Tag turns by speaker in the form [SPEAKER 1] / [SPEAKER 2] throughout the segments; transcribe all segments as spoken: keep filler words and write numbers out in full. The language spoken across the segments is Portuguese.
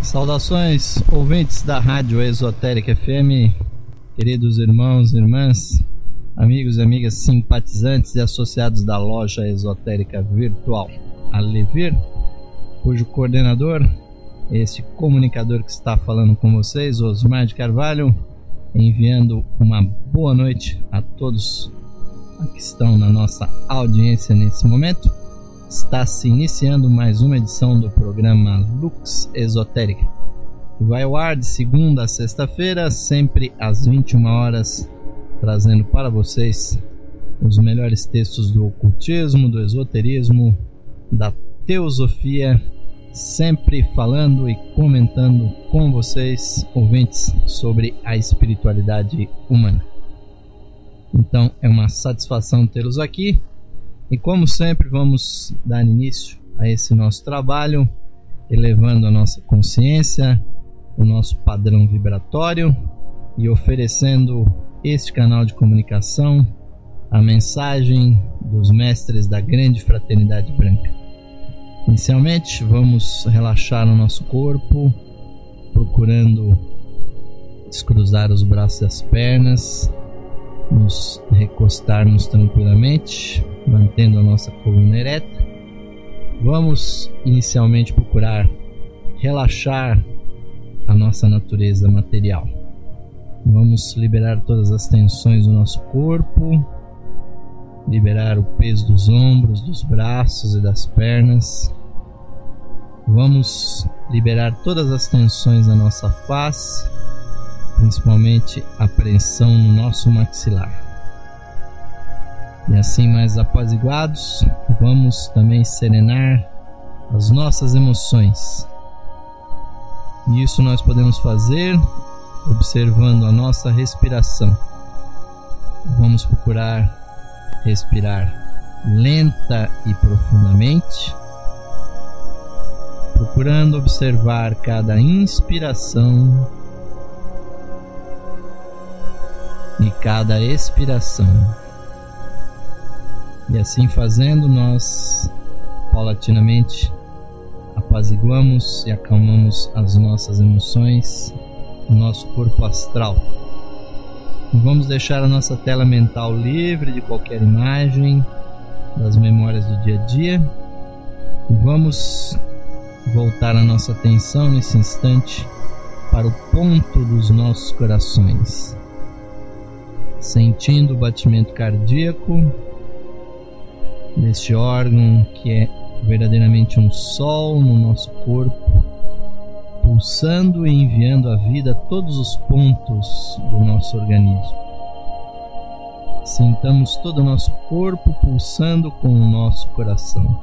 [SPEAKER 1] Saudações, ouvintes da Rádio Esotérica F M, queridos irmãos e irmãs, amigos e amigas simpatizantes e associados da loja esotérica virtual Alevir, cujo coordenador é este comunicador que está falando com vocês, Osmar de Carvalho, enviando uma boa noite a todos que estão na nossa audiência nesse momento. Está se iniciando mais uma edição do programa Lux Esotérica, que vai ao ar de segunda a sexta-feira, sempre às vinte e uma horas, trazendo para vocês os melhores textos do ocultismo, do esoterismo, da teosofia, sempre falando e comentando com vocês, ouvintes, sobre a espiritualidade humana. Então é uma satisfação tê-los aqui. E como sempre, vamos dar início a esse nosso trabalho, elevando a nossa consciência, o nosso padrão vibratório e oferecendo este canal de comunicação, a mensagem dos mestres da grande fraternidade branca. Inicialmente, vamos relaxar o nosso corpo, procurando descruzar os braços e as pernas, nos recostarmos tranquilamente, mantendo a nossa coluna ereta. Vamos inicialmente procurar relaxar a nossa natureza material. Vamos liberar todas as tensões do nosso corpo, liberar o peso dos ombros, dos braços e das pernas. Vamos liberar todas as tensões da nossa face, principalmente a pressão no nosso maxilar. E assim, mais apaziguados, vamos também serenar as nossas emoções. E isso nós podemos fazer observando a nossa respiração. Vamos procurar respirar lenta e profundamente, procurando observar cada inspiração e cada expiração. E assim fazendo, nós paulatinamente apaziguamos e acalmamos as nossas emoções, o nosso corpo astral. E vamos deixar a nossa tela mental livre de qualquer imagem das memórias do dia a dia. E vamos voltar a nossa atenção nesse instante para o ponto dos nossos corações, sentindo o batimento cardíaco deste órgão que é verdadeiramente um sol no nosso corpo, pulsando e enviando a vida a todos os pontos do nosso organismo. Sintamos todo o nosso corpo pulsando com o nosso coração.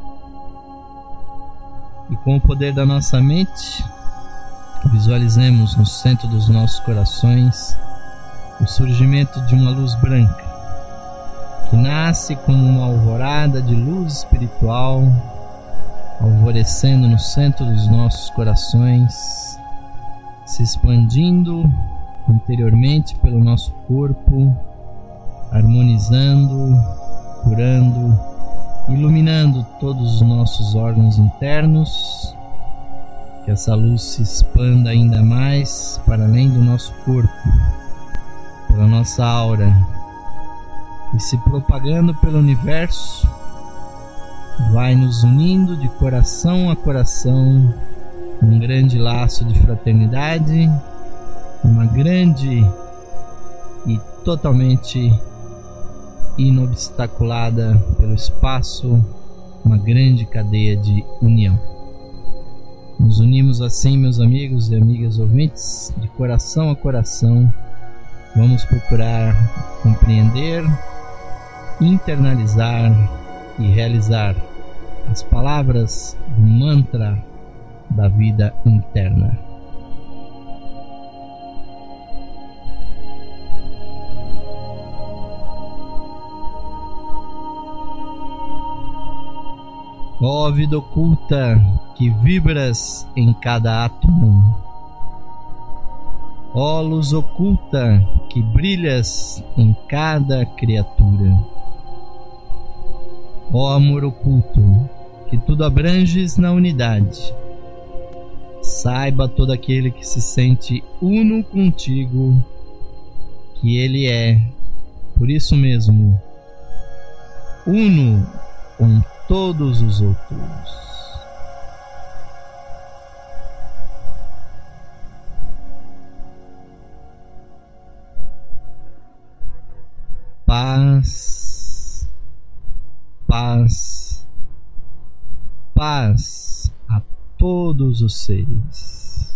[SPEAKER 1] E com o poder da nossa mente, visualizemos no centro dos nossos corações o surgimento de uma luz branca, que nasce como uma alvorada de luz espiritual, alvorecendo no centro dos nossos corações, se expandindo interiormente pelo nosso corpo, harmonizando, curando, iluminando todos os nossos órgãos internos. Que essa luz se expanda ainda mais para além do nosso corpo, pela nossa aura, e se propagando pelo universo, vai nos unindo de coração a coração, um grande laço de fraternidade, uma grande e totalmente inobstaculada pelo espaço, uma grande cadeia de união. Nos unimos assim, meus amigos e amigas ouvintes, de coração a coração. Vamos procurar compreender, internalizar e realizar as palavras do mantra da vida interna. Ó vida oculta que vibras em cada átomo, ó luz oculta que brilhas em cada criatura, ó amor oculto que tudo abranges na unidade, Saiba, todo aquele que se sente uno contigo, que ele é, por isso mesmo, uno com todos os outros. Paz, paz, paz a todos os seres.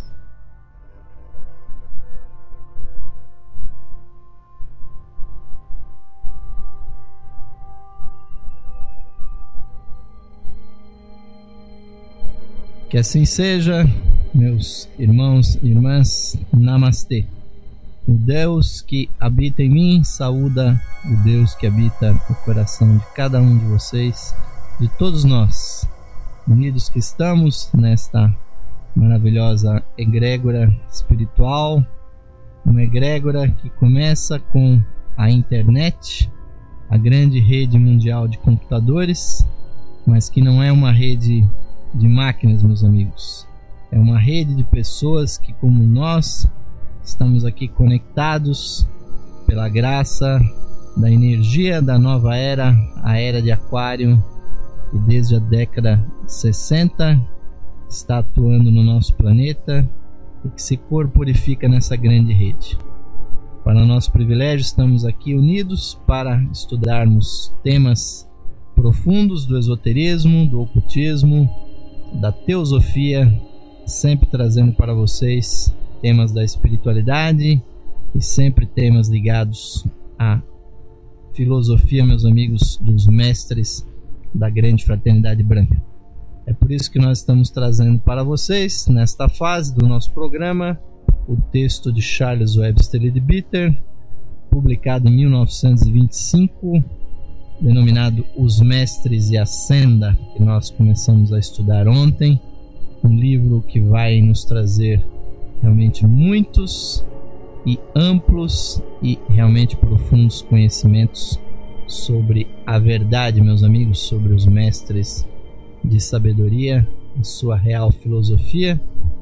[SPEAKER 1] Que assim seja, meus irmãos e irmãs. Namastê. O Deus que habita em mim saúda o Deus que habita no coração de cada um de vocês, de todos nós, unidos que estamos nesta maravilhosa egrégora espiritual, uma egrégora que começa com a internet, a grande rede mundial de computadores, mas que não é uma rede de máquinas, meus amigos. É uma rede de pessoas que, como nós, estamos aqui conectados pela graça da energia da nova era, a era de Aquário, que desde a década de sessenta está atuando no nosso planeta e que se corporifica nessa grande rede. Para nosso privilégio, estamos aqui unidos para estudarmos temas profundos do esoterismo, do ocultismo, da teosofia, sempre trazendo para vocês temas da espiritualidade e sempre temas ligados à filosofia, meus amigos, dos mestres da grande fraternidade branca. É por isso que nós estamos trazendo para vocês, nesta fase do nosso programa, o texto de Charles Webster Leadbeater, publicado em mil novecentos e vinte e cinco, denominado Os Mestres e a Senda, que nós começamos a estudar ontem, um livro que vai nos trazer realmente muitos e amplos e realmente profundos conhecimentos sobre a verdade, meus amigos, sobre os mestres de sabedoria, a sua real filosofia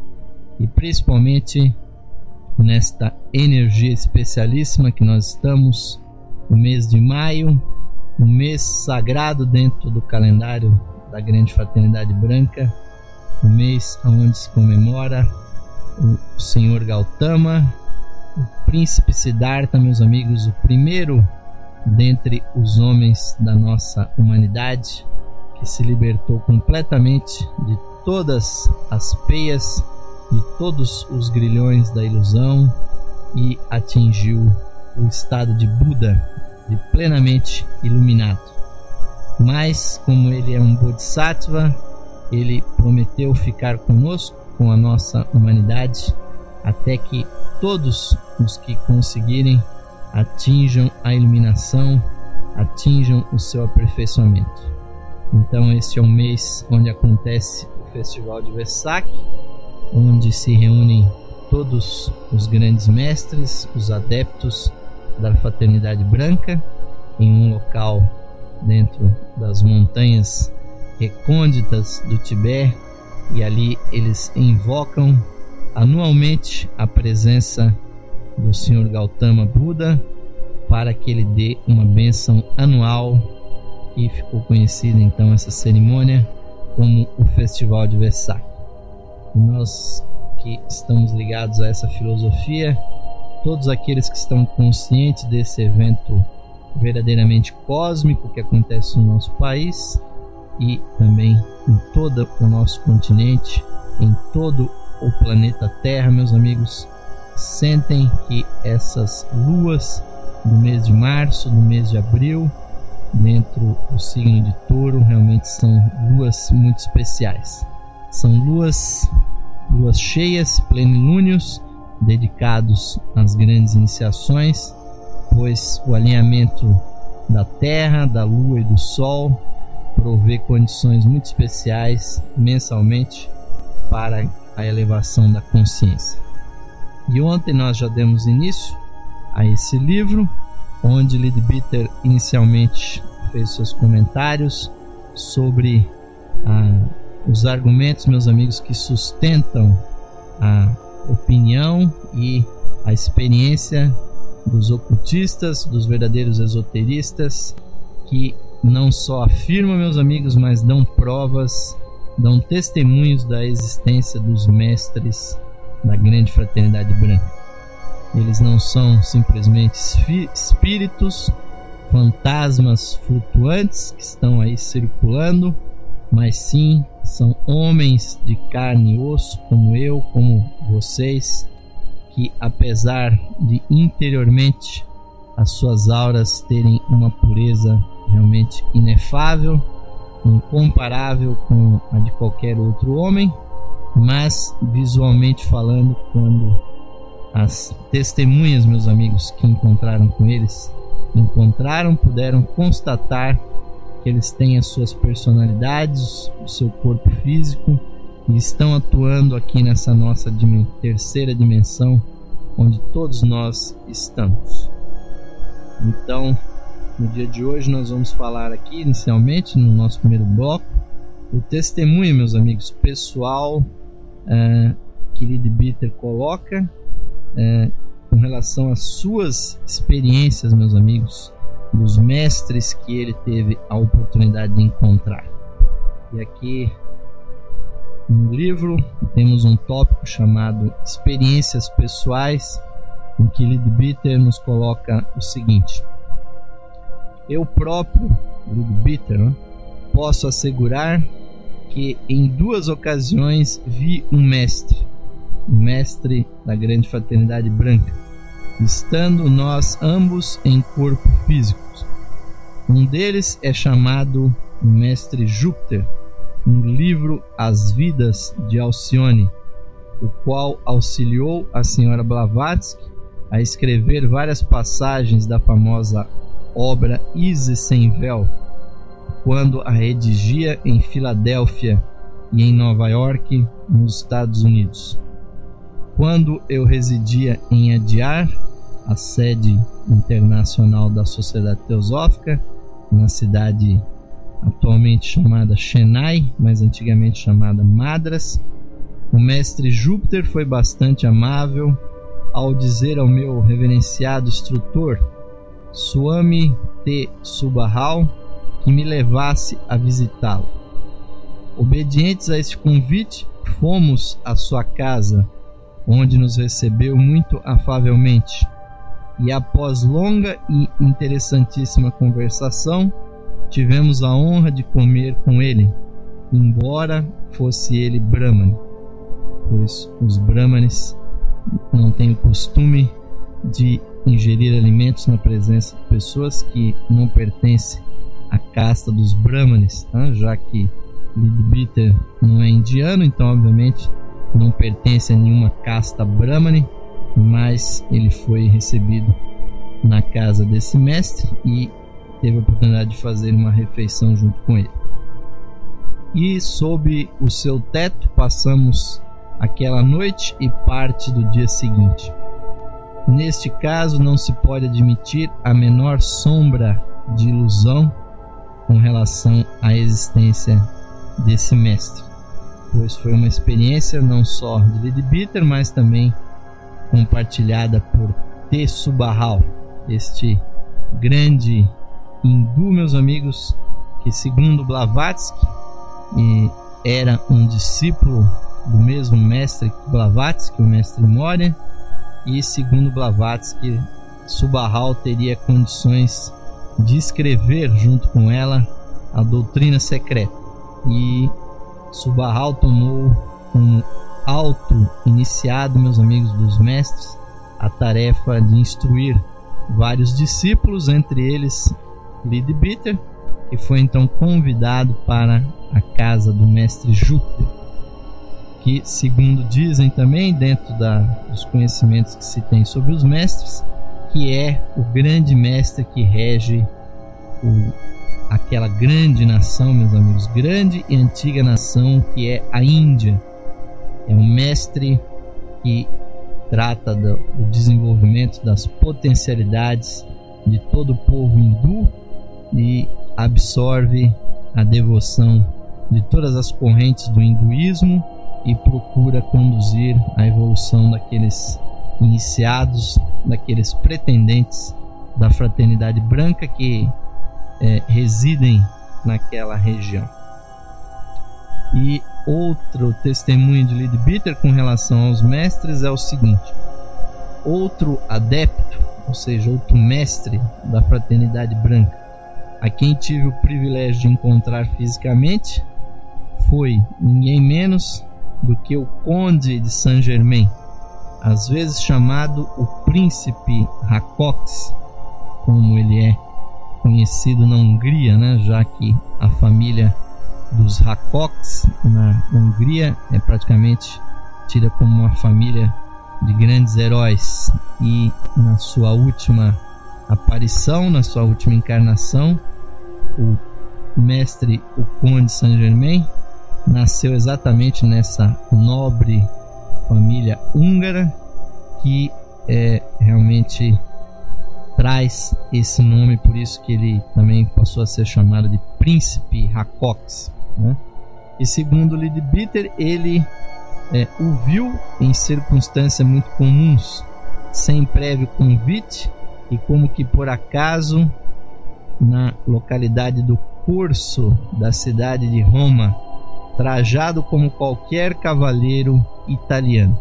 [SPEAKER 1] e principalmente nesta energia especialíssima que nós estamos, no mês de maio, um mês sagrado dentro do calendário da grande fraternidade branca, um mês onde se comemora o Senhor Gautama, o Príncipe Siddhartha, meus amigos, o primeiro dentre os homens da nossa humanidade, que se libertou completamente de todas as peias, de todos os grilhões da ilusão e atingiu o estado de Buda, de plenamente iluminado. Mas, como ele é um Bodhisattva, ele prometeu ficar conosco, com a nossa humanidade, até que todos os que conseguirem atinjam a iluminação, atinjam o seu aperfeiçoamento. Então este é um mês onde acontece o Festival de Vesak, onde se reúnem todos os grandes mestres, os adeptos da fraternidade branca, em um local dentro das montanhas recônditas do Tibete, e ali eles invocam anualmente a presença do Senhor Gautama Buda para que ele dê uma bênção anual, e ficou conhecida então essa cerimônia como o Festival de Vesak. E nós que estamos ligados a essa filosofia, todos aqueles que estão conscientes desse evento verdadeiramente cósmico que acontece no nosso país e também em todo o nosso continente, em todo o planeta Terra, meus amigos, sentem que essas luas do mês de março, do mês de abril, dentro do signo de Touro, realmente são luas muito especiais. São luas, luas cheias, plenilúnios, dedicados às grandes iniciações, pois o alinhamento da Terra, da Lua e do Sol provê condições muito especiais mensalmente para a elevação da consciência. E ontem nós já demos início a esse livro, onde Leadbeater inicialmente fez seus comentários sobre ah, os argumentos, meus amigos, que sustentam a opinião e a experiência dos ocultistas, dos verdadeiros esoteristas, que não só afirmam, meus amigos, mas dão provas, dão testemunhos da existência dos mestres da grande fraternidade branca. Eles não são simplesmente espíritos, fantasmas flutuantes que estão aí circulando, mas sim são homens de carne e osso, como eu, como vocês, que apesar de interiormente as suas auras terem uma pureza realmente inefável, incomparável com a de qualquer outro homem, mas visualmente falando, quando as testemunhas, meus amigos, que encontraram com eles, encontraram, puderam constatar que eles têm as suas personalidades, o seu corpo físico, e estão atuando aqui nessa nossa dim- terceira dimensão, onde todos nós estamos. Então, no dia de hoje nós vamos falar aqui, inicialmente, no nosso primeiro bloco, o testemunho, meus amigos, pessoal, uh, que Leadbeater coloca uh, com relação às suas experiências, meus amigos, dos mestres que ele teve a oportunidade de encontrar. E aqui no livro temos um tópico chamado Experiências Pessoais, em que Leadbeater nos coloca o seguinte: eu próprio, Leadbeater, né, posso assegurar que em duas ocasiões vi um mestre, um mestre da grande fraternidade branca, estando nós ambos em corpo físicos. Um deles é chamado o mestre Júpiter, no livro As Vidas de Alcione, o qual auxiliou a senhora Blavatsky a escrever várias passagens da famosa obra Isis Sem Véu, quando a redigia em Filadélfia e em Nova York, nos Estados Unidos. Quando eu residia em Adyar, a sede internacional da Sociedade Teosófica, na cidade atualmente chamada Chennai, mas antigamente chamada Madras, o mestre Júpiter foi bastante amável ao dizer ao meu reverenciado instrutor, Swami T. Subahal, que me levasse a visitá-lo. Obedientes a este convite, fomos à sua casa, onde nos recebeu muito afavelmente, e após longa e interessantíssima conversação, tivemos a honra de comer com ele, embora fosse ele Brahman, pois os Brahmanes não têm o costume de ingerir alimentos na presença de pessoas que não pertencem à casta dos Brahmanes, tá? Já que Leadbeater não é indiano, então obviamente não pertence a nenhuma casta Brahmane, mas ele foi recebido na casa desse mestre e teve a oportunidade de fazer uma refeição junto com ele. E sob o seu teto passamos aquela noite e parte do dia seguinte. Neste caso não se pode admitir a menor sombra de ilusão com relação à existência desse mestre, pois foi uma experiência não só de Leadbeater, mas também compartilhada por T. Subahal, este grande hindu, meus amigos, que segundo Blavatsky era um discípulo do mesmo mestre Blavatsky, o mestre Moria, e segundo Blavatsky, Subahal teria condições de escrever junto com ela a doutrina secreta, e Subahal tomou como alto iniciado, meus amigos, dos mestres, a tarefa de instruir vários discípulos, entre eles Leadbeater, que foi então convidado para a casa do mestre Júpiter, que, segundo dizem também, dentro da, dos conhecimentos que se tem sobre os mestres, que é o grande mestre que rege o, aquela grande nação, meus amigos, grande e antiga nação que é a Índia. É um mestre que trata do, do desenvolvimento das potencialidades de todo o povo hindu e absorve a devoção de todas as correntes do hinduísmo e procura conduzir a evolução daqueles iniciados, daqueles pretendentes da fraternidade branca que é, residem naquela região. E outro testemunho de Leadbeater com relação aos mestres é o seguinte: outro adepto, ou seja, outro mestre da fraternidade branca, a quem tive o privilégio de encontrar fisicamente, foi ninguém menos do que o Conde de Saint-Germain, às vezes chamado o Príncipe Rakocs, como ele é conhecido na Hungria, né? Já que a família dos Rakocs na Hungria é praticamente tida como uma família de grandes heróis, e na sua última aparição, na sua última encarnação, o mestre, o Conde de Saint-Germain, nasceu exatamente nessa nobre família húngara que é, realmente traz esse nome, por isso que ele também passou a ser chamado de Príncipe Rakocs, né? E segundo Leadbeater, ele é, o viu em circunstâncias muito comuns, sem prévio convite, e como que por acaso na localidade do Corso da cidade de Roma, trajado como qualquer cavaleiro italiano.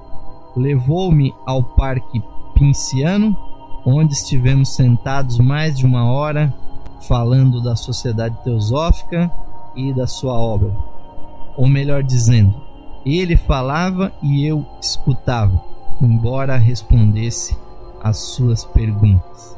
[SPEAKER 1] Levou-me ao Parque Pinciano, onde estivemos sentados mais de uma hora falando da Sociedade Teosófica e da sua obra. Ou melhor dizendo, ele falava e eu escutava, embora respondesse às suas perguntas.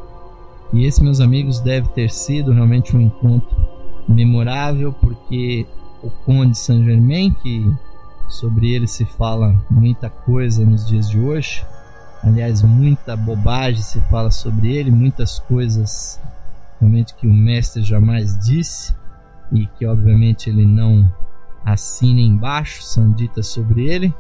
[SPEAKER 1] E esse, meus amigos, deve ter sido realmente um encontro memorável, porque o Conde de Saint-Germain, que sobre ele se fala muita coisa nos dias de hoje, aliás, muita bobagem se fala sobre ele, muitas coisas realmente que o mestre jamais disse e que obviamente ele não assina embaixo, são ditas sobre ele,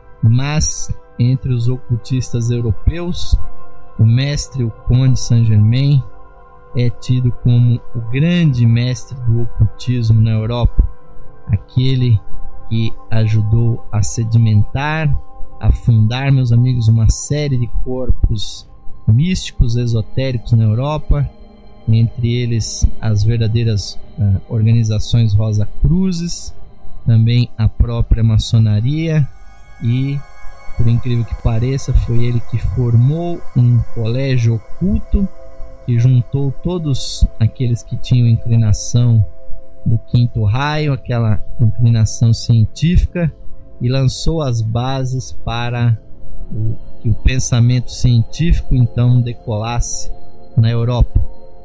[SPEAKER 1] mas entre os ocultistas europeus, o mestre, o Conde de Saint-Germain, é tido como o grande mestre do ocultismo na Europa, aquele que ajudou a sedimentar, a fundar, meus amigos, uma série de corpos místicos, esotéricos na Europa, entre eles as verdadeiras uh, organizações Rosa Cruzes, também a própria maçonaria, e por incrível que pareça, foi ele que formou um colégio oculto que juntou todos aqueles que tinham inclinação do quinto raio, aquela inclinação científica, e lançou as bases para o, que o pensamento científico então decolasse na Europa.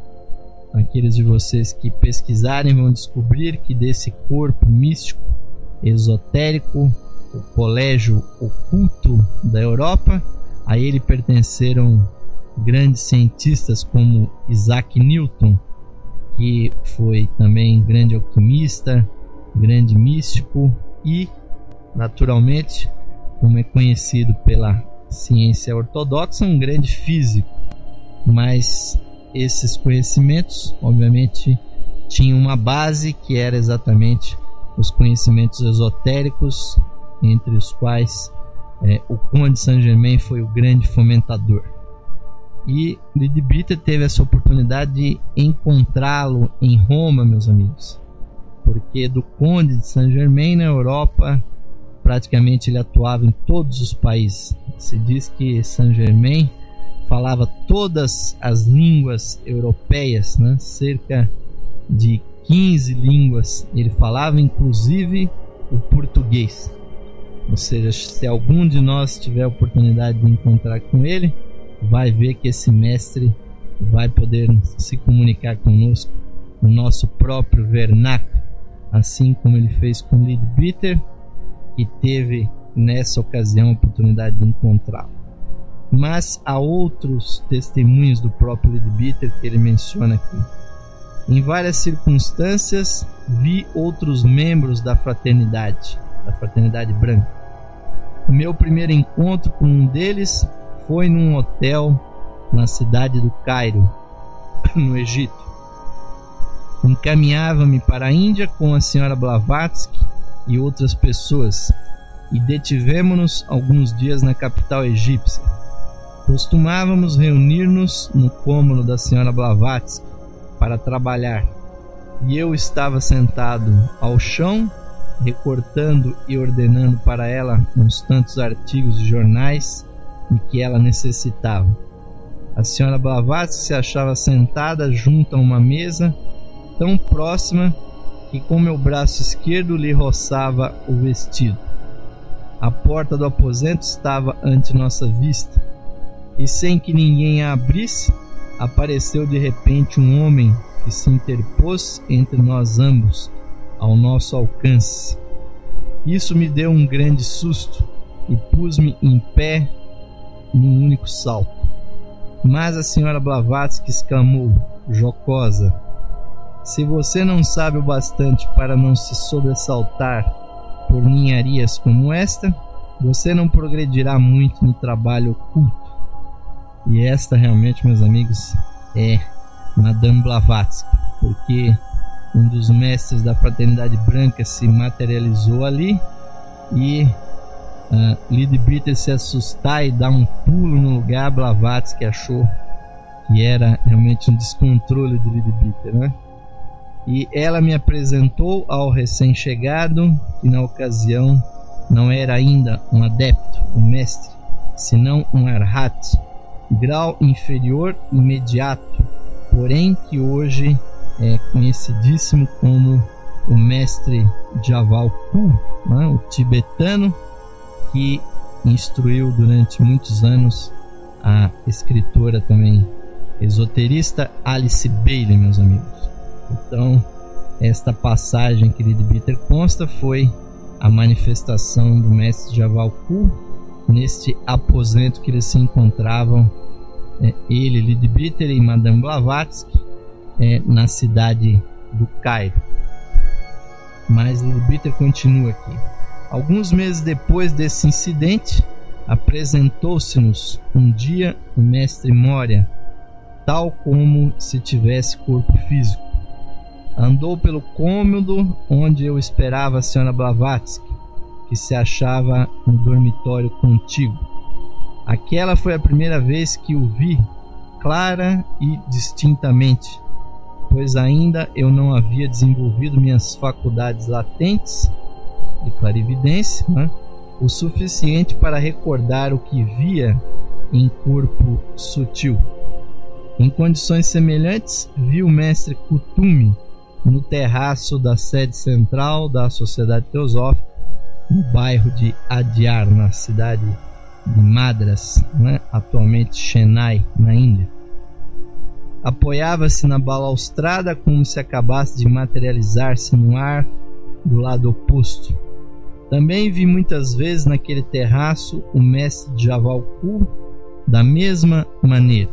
[SPEAKER 1] Aqueles de vocês que pesquisarem vão descobrir que desse corpo místico, esotérico, o colégio oculto da Europa, a ele pertenceram grandes cientistas como Isaac Newton, que foi também grande alquimista, grande místico e, naturalmente, como é conhecido pela ciência ortodoxa, um grande físico. Mas esses conhecimentos, obviamente, tinham uma base que era exatamente os conhecimentos esotéricos, entre os quais é, o Conde de Saint-Germain foi o grande fomentador. E Leadbeater teve essa oportunidade de encontrá-lo em Roma, meus amigos, porque do Conde de Saint-Germain na Europa, praticamente ele atuava em todos os países. Se diz que Saint-Germain falava todas as línguas europeias, né? Cerca de quinze línguas ele falava, inclusive o português. Ou seja, se algum de nós tiver a oportunidade de encontrar com ele, vai ver que esse mestre vai poder se comunicar conosco no nosso próprio vernáculo, assim como ele fez com Leadbeater, que teve nessa ocasião a oportunidade de encontrá-lo. Mas há outros testemunhos do próprio Leadbeater que ele menciona aqui. Em várias circunstâncias vi outros membros da fraternidade, da fraternidade branca. O meu primeiro encontro com um deles foi num hotel na cidade do Cairo, no Egito. Encaminhava-me para a Índia com a senhora Blavatsky e outras pessoas, e detivemo-nos alguns dias na capital egípcia. Costumávamos reunir-nos no cômodo da senhora Blavatsky para trabalhar, e eu estava sentado ao chão, recortando e ordenando para ela uns tantos artigos de jornais de que ela necessitava. A senhora Blavatsky se achava sentada junto a uma mesa tão próxima que com meu braço esquerdo lhe roçava o vestido. A porta do aposento estava ante nossa vista, e sem que ninguém a abrisse, apareceu de repente um homem que se interpôs entre nós ambos, ao nosso alcance. Isso me deu um grande susto e pus-me em pé num único salto. Mas a senhora Blavatsky exclamou, jocosa: se você não sabe o bastante para não se sobressaltar por ninharias como esta, você não progredirá muito no trabalho oculto. E esta realmente, meus amigos, é Madame Blavatsky, porque um dos mestres da Fraternidade Branca se materializou ali, e uh, Leadbeater se assustar e dar um pulo no lugar. Blavatsky achou que era realmente um descontrole do Leadbeater, né? E ela me apresentou ao recém-chegado, que na ocasião não era ainda um adepto, um mestre, senão um arhat, grau inferior imediato, porém que hoje é conhecidíssimo como o mestre Javalku, né, o tibetano que instruiu durante muitos anos a escritora também esoterista Alice Bailey, meus amigos. Então, esta passagem que Leadbeater consta foi a manifestação do mestre Javalku neste aposento que eles se encontravam, é, ele, Leadbeater e Madame Blavatsky, é, na cidade do Cairo. Mas Leadbeater continua aqui. Alguns meses depois desse incidente, apresentou-se-nos um dia o mestre Moria, tal como se tivesse corpo físico. Andou pelo cômodo onde eu esperava a senhora Blavatsky, que se achava no dormitório contíguo. Aquela foi a primeira vez que o vi clara e distintamente, pois ainda eu não havia desenvolvido minhas faculdades latentes de clarividência, né, o suficiente para recordar o que via em corpo sutil. Em condições semelhantes, vi o mestre Kutumi no terraço da sede central da Sociedade Teosófica, no bairro de Adyar, na cidade de Madras, né? Atualmente Chennai, na Índia. Apoiava-se na balaustrada como se acabasse de materializar-se no ar do lado oposto. Também vi muitas vezes naquele terraço o mestre Javalku da mesma maneira.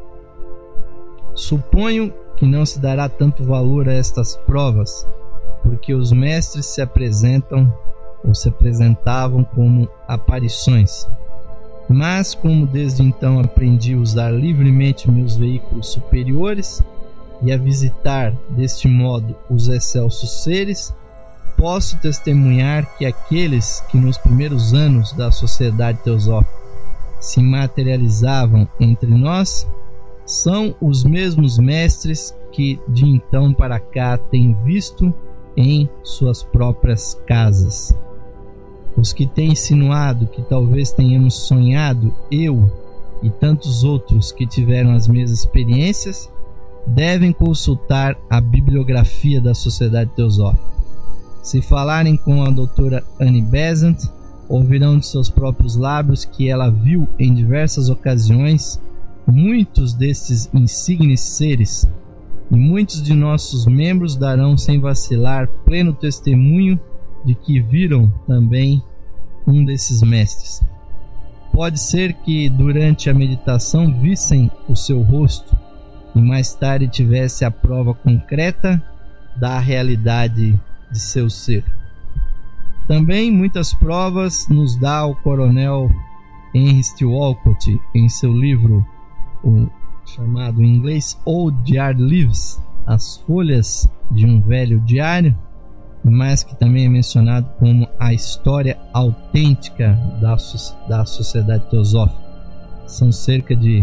[SPEAKER 1] Suponho que não se dará tanto valor a estas provas, porque os mestres se apresentam ou se apresentavam como aparições. Mas como desde então aprendi a usar livremente meus veículos superiores e a visitar deste modo os excelsos seres, posso testemunhar que aqueles que nos primeiros anos da Sociedade Teosófica se materializavam entre nós são os mesmos mestres que de então para cá têm visto em suas próprias casas. Os que têm insinuado que talvez tenhamos sonhado, eu e tantos outros que tiveram as mesmas experiências, devem consultar a bibliografia da Sociedade Teosófica. Se falarem com a doutora Annie Besant, ouvirão de seus próprios lábios que ela viu em diversas ocasiões muitos destes insignes seres, e muitos de nossos membros darão sem vacilar pleno testemunho de que viram também um desses mestres. Pode ser que durante a meditação vissem o seu rosto e mais tarde tivesse a prova concreta da realidade de seu ser. Também muitas provas nos dá o coronel Henry Steele Olcott em seu livro, o chamado em inglês Old Diary Leaves, as folhas de um velho diário, mas que também é mencionado como a história autêntica da, da Sociedade Teosófica. São cerca de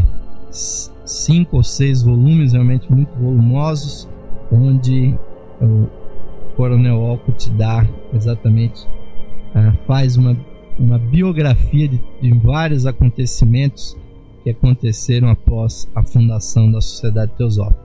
[SPEAKER 1] cinco ou seis volumes, realmente muito volumosos, onde o Coronel Olcott dá exatamente, uh, faz uma, uma biografia de, de vários acontecimentos que aconteceram após a fundação da Sociedade Teosófica.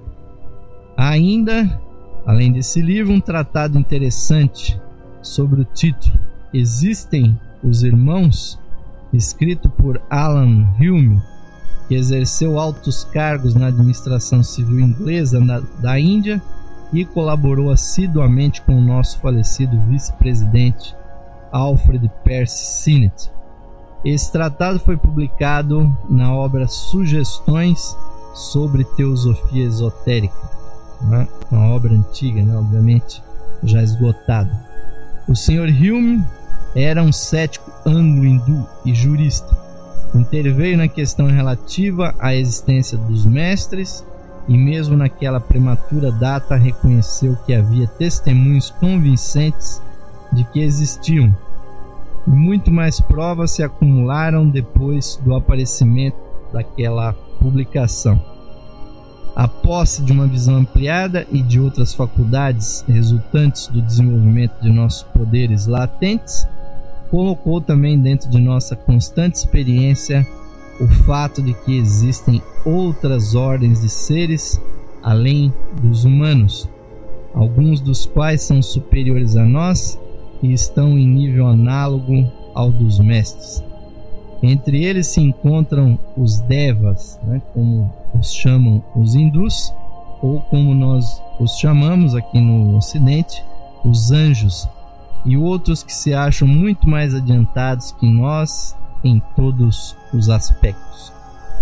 [SPEAKER 1] Há ainda, além desse livro, um tratado interessante sobre o título Existem os Irmãos, escrito por Alan Hume, que exerceu altos cargos na administração civil inglesa na, da Índia e colaborou assiduamente com o nosso falecido vice-presidente Alfred Percy Sinnett. Esse tratado foi publicado na obra Sugestões sobre Teosofia Esotérica, né? Uma obra antiga, né? Obviamente já esgotada. O senhor Hume era um cético anglo-hindu e jurista. Interveio na questão relativa à existência dos mestres e mesmo naquela prematura data reconheceu que havia testemunhos convincentes de que existiam. E muito mais provas se acumularam depois do aparecimento daquela publicação. A posse de uma visão ampliada e de outras faculdades resultantes do desenvolvimento de nossos poderes latentes colocou também dentro de nossa constante experiência o fato de que existem outras ordens de seres além dos humanos, alguns dos quais são superiores a nós e estão em nível análogo ao dos mestres. Entre eles se encontram os devas, né, como os chamam os hindus, ou como nós os chamamos aqui no Ocidente, os anjos, e outros que se acham muito mais adiantados que nós em todos os aspectos.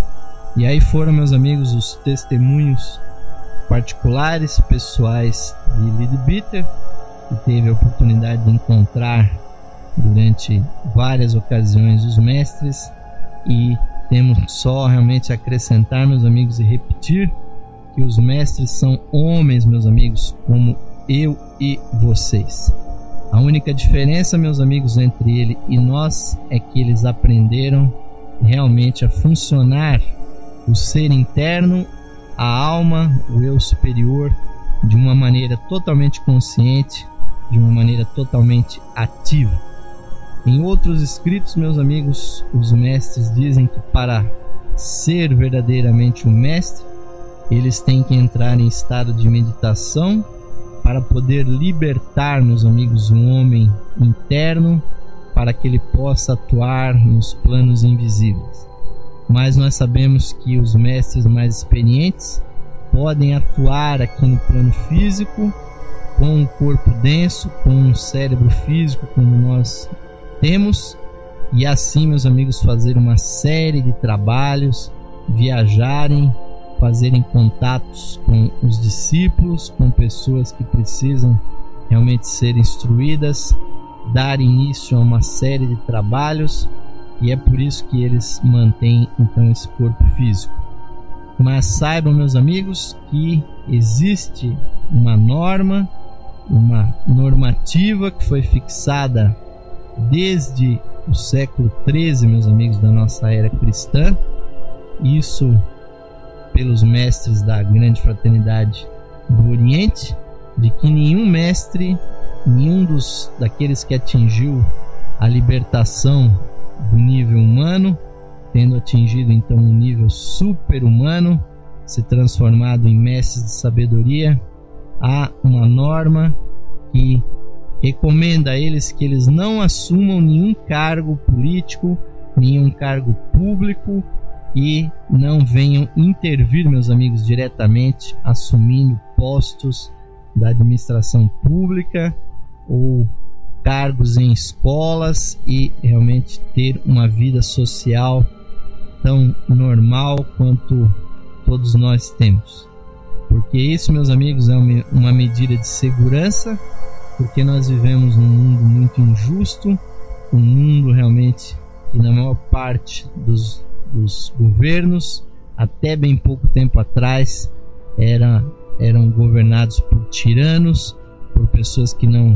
[SPEAKER 1] E aí foram, meus amigos, os testemunhos particulares, pessoais de Leadbeater, que teve a oportunidade de encontrar durante várias ocasiões os mestres, e temos só realmente a acrescentar, meus amigos, e repetir que os mestres são homens, meus amigos, como eu e vocês. A única diferença, meus amigos, entre ele e nós é que eles aprenderam realmente a funcionar o ser interno, a alma, o eu superior, de uma maneira totalmente consciente, de uma maneira totalmente ativa. Em outros escritos, meus amigos, os mestres dizem que para ser verdadeiramente um mestre, eles têm que entrar em estado de meditação para poder libertar, meus amigos, um homem interno para que ele possa atuar nos planos invisíveis. Mas nós sabemos que os mestres mais experientes podem atuar aqui no plano físico com um corpo denso, com um cérebro físico como nós temos, e assim, meus amigos, fazer uma série de trabalhos, viajarem, fazerem contatos com os discípulos, com pessoas que precisam realmente ser instruídas, dar início a uma série de trabalhos, e é por isso que eles mantêm então esse corpo físico. Mas saibam, meus amigos, que existe uma norma, uma normativa que foi fixada desde o século treze, meus amigos, da nossa era cristã, isso pelos mestres da Grande Fraternidade do Oriente, de que nenhum mestre, nenhum dos daqueles que atingiu a libertação do nível humano, tendo atingido então um nível super-humano, se transformado em mestres de sabedoria, há uma norma que recomenda a eles que eles não assumam nenhum cargo político, nenhum cargo público, e não venham intervir, meus amigos, diretamente assumindo postos da administração pública ou cargos em escolas, e realmente ter uma vida social tão normal quanto todos nós temos. Porque isso, meus amigos, é uma medida de segurança, porque nós vivemos num mundo muito injusto, um mundo realmente que na maior parte dos, dos governos, até bem pouco tempo atrás, era, eram governados por tiranos, por pessoas que não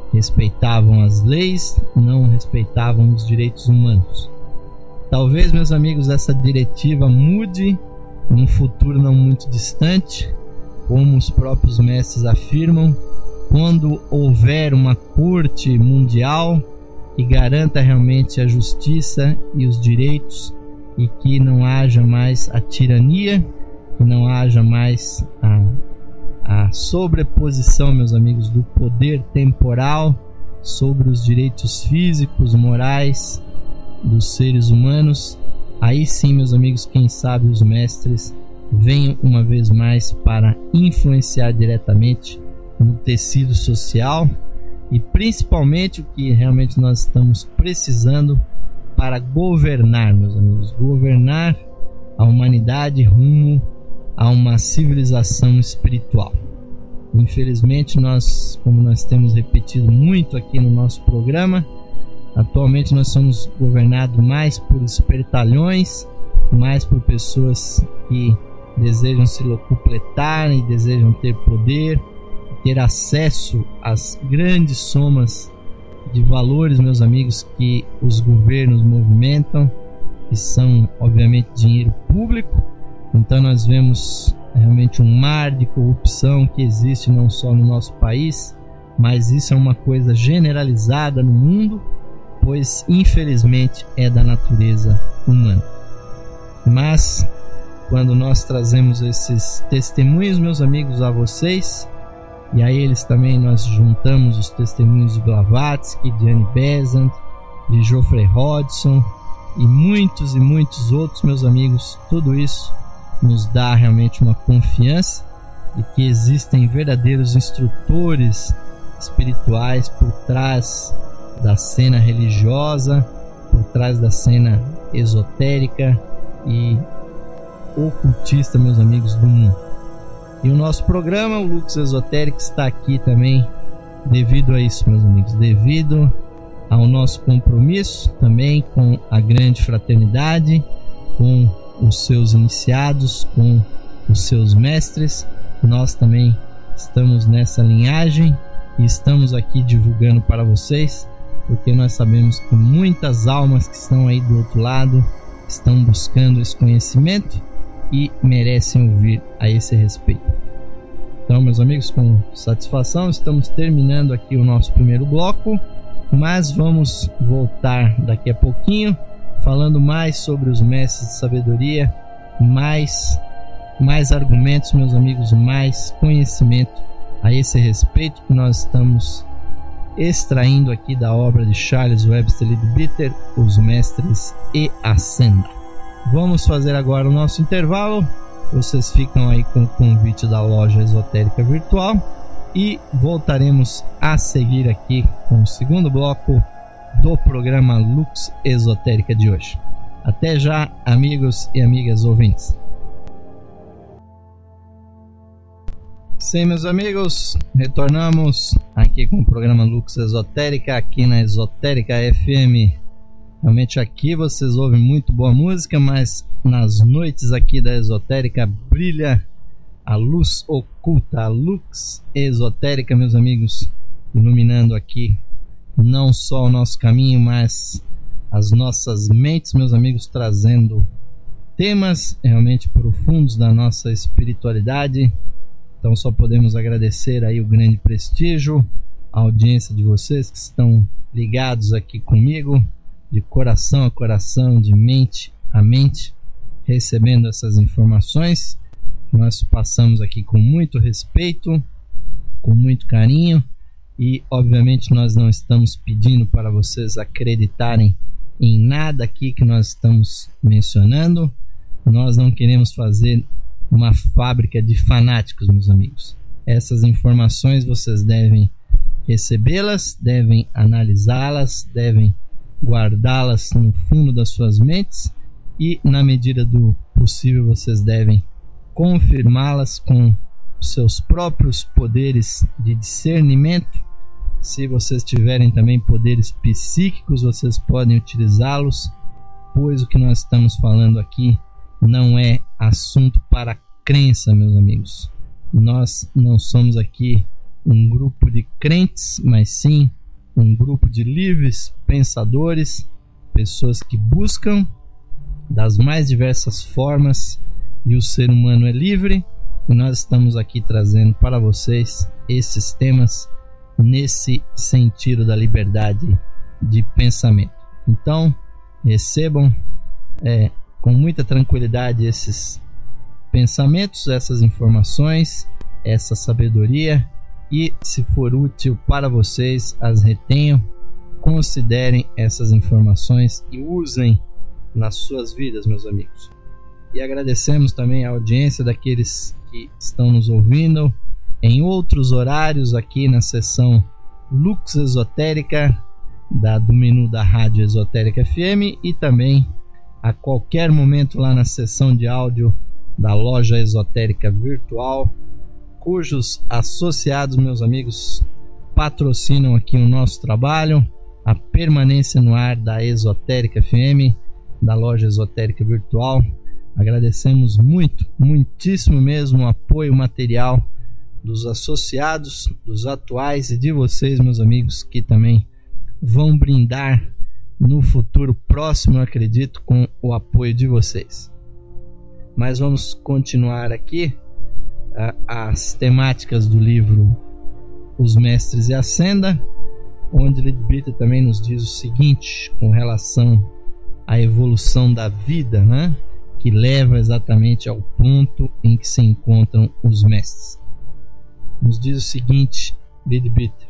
[SPEAKER 1] respeitavam as leis, não respeitavam os direitos humanos. Talvez, meus amigos, essa diretiva mude num futuro não muito distante, como os próprios mestres afirmam, quando houver uma corte mundial que garanta realmente a justiça e os direitos e que não haja mais a tirania, que não haja mais a, a sobreposição, meus amigos, do poder temporal sobre os direitos físicos, morais dos seres humanos. Aí sim, meus amigos, quem sabe os mestres venham uma vez mais para influenciar diretamente no tecido social e principalmente o que realmente nós estamos precisando para governar, meus amigos, governar a humanidade rumo a uma civilização espiritual. Infelizmente, nós, como nós temos repetido muito aqui no nosso programa, atualmente nós somos governados mais por espertalhões, mais por pessoas que desejam se locupletar e desejam ter poder, ter acesso às grandes somas de valores, meus amigos, que os governos movimentam, que são obviamente dinheiro público. Então nós vemos realmente um mar de corrupção que existe não só no nosso país, mas isso é uma coisa generalizada no mundo, pois infelizmente é da natureza humana. Mas quando nós trazemos esses testemunhos, meus amigos, a vocês, e a eles também nós juntamos os testemunhos de Blavatsky, de Annie Besant, de Geoffrey Hodgson e muitos e muitos outros, meus amigos, tudo isso nos dá realmente uma confiança de que existem verdadeiros instrutores espirituais por trás da cena religiosa, por trás da cena esotérica e ocultista, meus amigos, do mundo. E o nosso programa, o Lux Esotérico, está aqui também devido a isso, meus amigos, devido ao nosso compromisso também com a grande fraternidade, com os seus iniciados, com os seus mestres. Nós também estamos nessa linhagem e estamos aqui divulgando para vocês, porque nós sabemos que muitas almas que estão aí do outro lado estão buscando esse conhecimento e merecem ouvir a esse respeito. Então, meus amigos, com satisfação estamos terminando aqui o nosso primeiro bloco, mas vamos voltar daqui a pouquinho falando mais sobre os mestres de sabedoria, mais, mais argumentos, meus amigos, mais conhecimento a esse respeito que nós estamos extraindo aqui da obra de Charles Webster Leadbeater, Os Mestres e a Senda. Vamos fazer agora o nosso intervalo. Vocês ficam aí com o convite da Loja Esotérica Virtual e voltaremos a seguir aqui com o segundo bloco do programa Lux Esotérica de hoje. Até já, amigos e amigas ouvintes. Sim, meus amigos, retornamos aqui com o programa Lux Esotérica aqui na Esotérica F M. Realmente aqui vocês ouvem muito boa música, mas nas noites aqui da Esotérica brilha a luz oculta, a Lux Esotérica, meus amigos, iluminando aqui não só o nosso caminho, mas as nossas mentes, meus amigos, trazendo temas realmente profundos da nossa espiritualidade. Então só podemos agradecer aí o grande prestígio, a audiência de vocês que estão ligados aqui comigo, de coração a coração, de mente a mente, recebendo essas informações que nós passamos aqui com muito respeito, com muito carinho, e obviamente nós não estamos pedindo para vocês acreditarem em nada aqui que nós estamos mencionando. Nós não queremos fazer uma fábrica de fanáticos, meus amigos. Essas informações vocês devem recebê-las, devem analisá-las, devem guardá-las no fundo das suas mentes e, na medida do possível, vocês devem confirmá-las com seus próprios poderes de discernimento. Se vocês tiverem também poderes psíquicos, vocês podem utilizá-los, pois o que nós estamos falando aqui não é assunto para crença, meus amigos. Nós não somos aqui um grupo de crentes, mas sim um grupo de livres pensadores, pessoas que buscam das mais diversas formas, e o ser humano é livre, e nós estamos aqui trazendo para vocês esses temas nesse sentido da liberdade de pensamento. Então, recebam é, com muita tranquilidade esses pensamentos, essas informações, essa sabedoria, e se for útil para vocês, as retenham, considerem essas informações e usem nas suas vidas, meus amigos. E agradecemos também a audiência daqueles que estão nos ouvindo em outros horários aqui na sessão Lux Esotérica da, do menu da Rádio Esotérica F M, e também a qualquer momento lá na sessão de áudio da Loja Esotérica Virtual, cujos associados, meus amigos, patrocinam aqui o nosso trabalho, a permanência no ar da Esotérica F M, da Loja Esotérica Virtual. Agradecemos muito, muitíssimo mesmo o apoio material dos associados, dos atuais e de vocês, meus amigos, que também vão brindar no futuro próximo, eu acredito, com o apoio de vocês. Mas vamos continuar aqui uh, as temáticas do livro Os Mestres e a Senda, onde Leadbeater também nos diz o seguinte com relação à evolução da vida, né? Que leva exatamente ao ponto em que se encontram os mestres. Nos diz o seguinte, Leadbeater: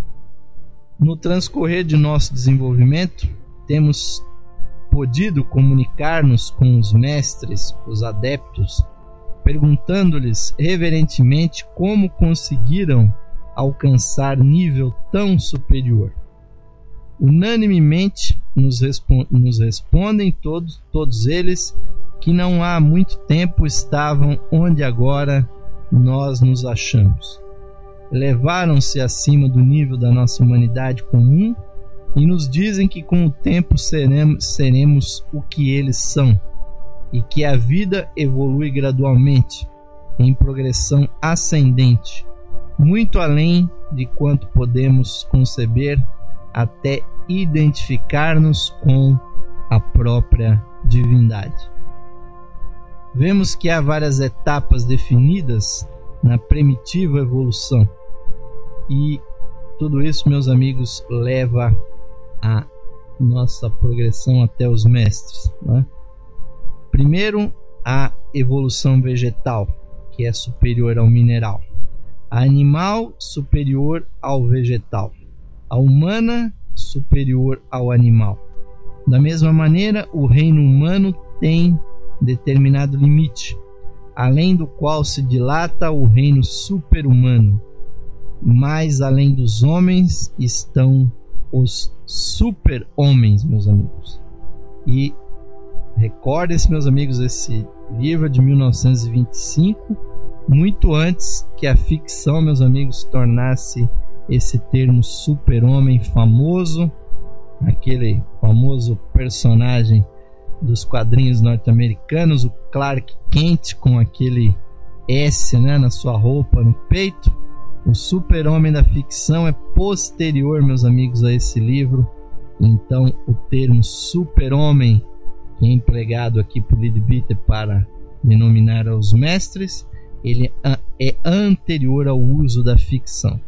[SPEAKER 1] no transcorrer de nosso desenvolvimento, temos podido comunicar-nos com os mestres, os adeptos, perguntando-lhes reverentemente como conseguiram alcançar nível tão superior. Unanimemente nos, respo- nos respondem todos, todos eles que não há muito tempo estavam onde agora nós nos achamos. Elevaram-se acima do nível da nossa humanidade comum e nos dizem que com o tempo seremos, seremos o que eles são, e que a vida evolui gradualmente, em progressão ascendente, muito além de quanto podemos conceber, até identificar-nos com a própria divindade. Vemos que há várias etapas definidas na primitiva evolução, e tudo isso, meus amigos, leva a nossa progressão até os mestres, né? Primeiro, a evolução vegetal, que é superior ao mineral, a animal superior ao vegetal, a humana superior ao animal. Da mesma maneira, o reino humano tem determinado limite, além do qual se dilata o reino super-humano. Mais além dos homens estão os super-homens, meus amigos. E recordem-se, meus amigos, esse livro de mil novecentos e vinte e cinco, muito antes que a ficção, meus amigos, tornasse esse termo super-homem famoso, aquele famoso personagem dos quadrinhos norte-americanos, o Clark Kent, com aquele S, né, na sua roupa, no peito. O super-homem da ficção é posterior, meus amigos, a esse livro. Então o termo super-homem, que é empregado aqui por Leadbeater para denominar aos mestres, ele é anterior ao uso da ficção.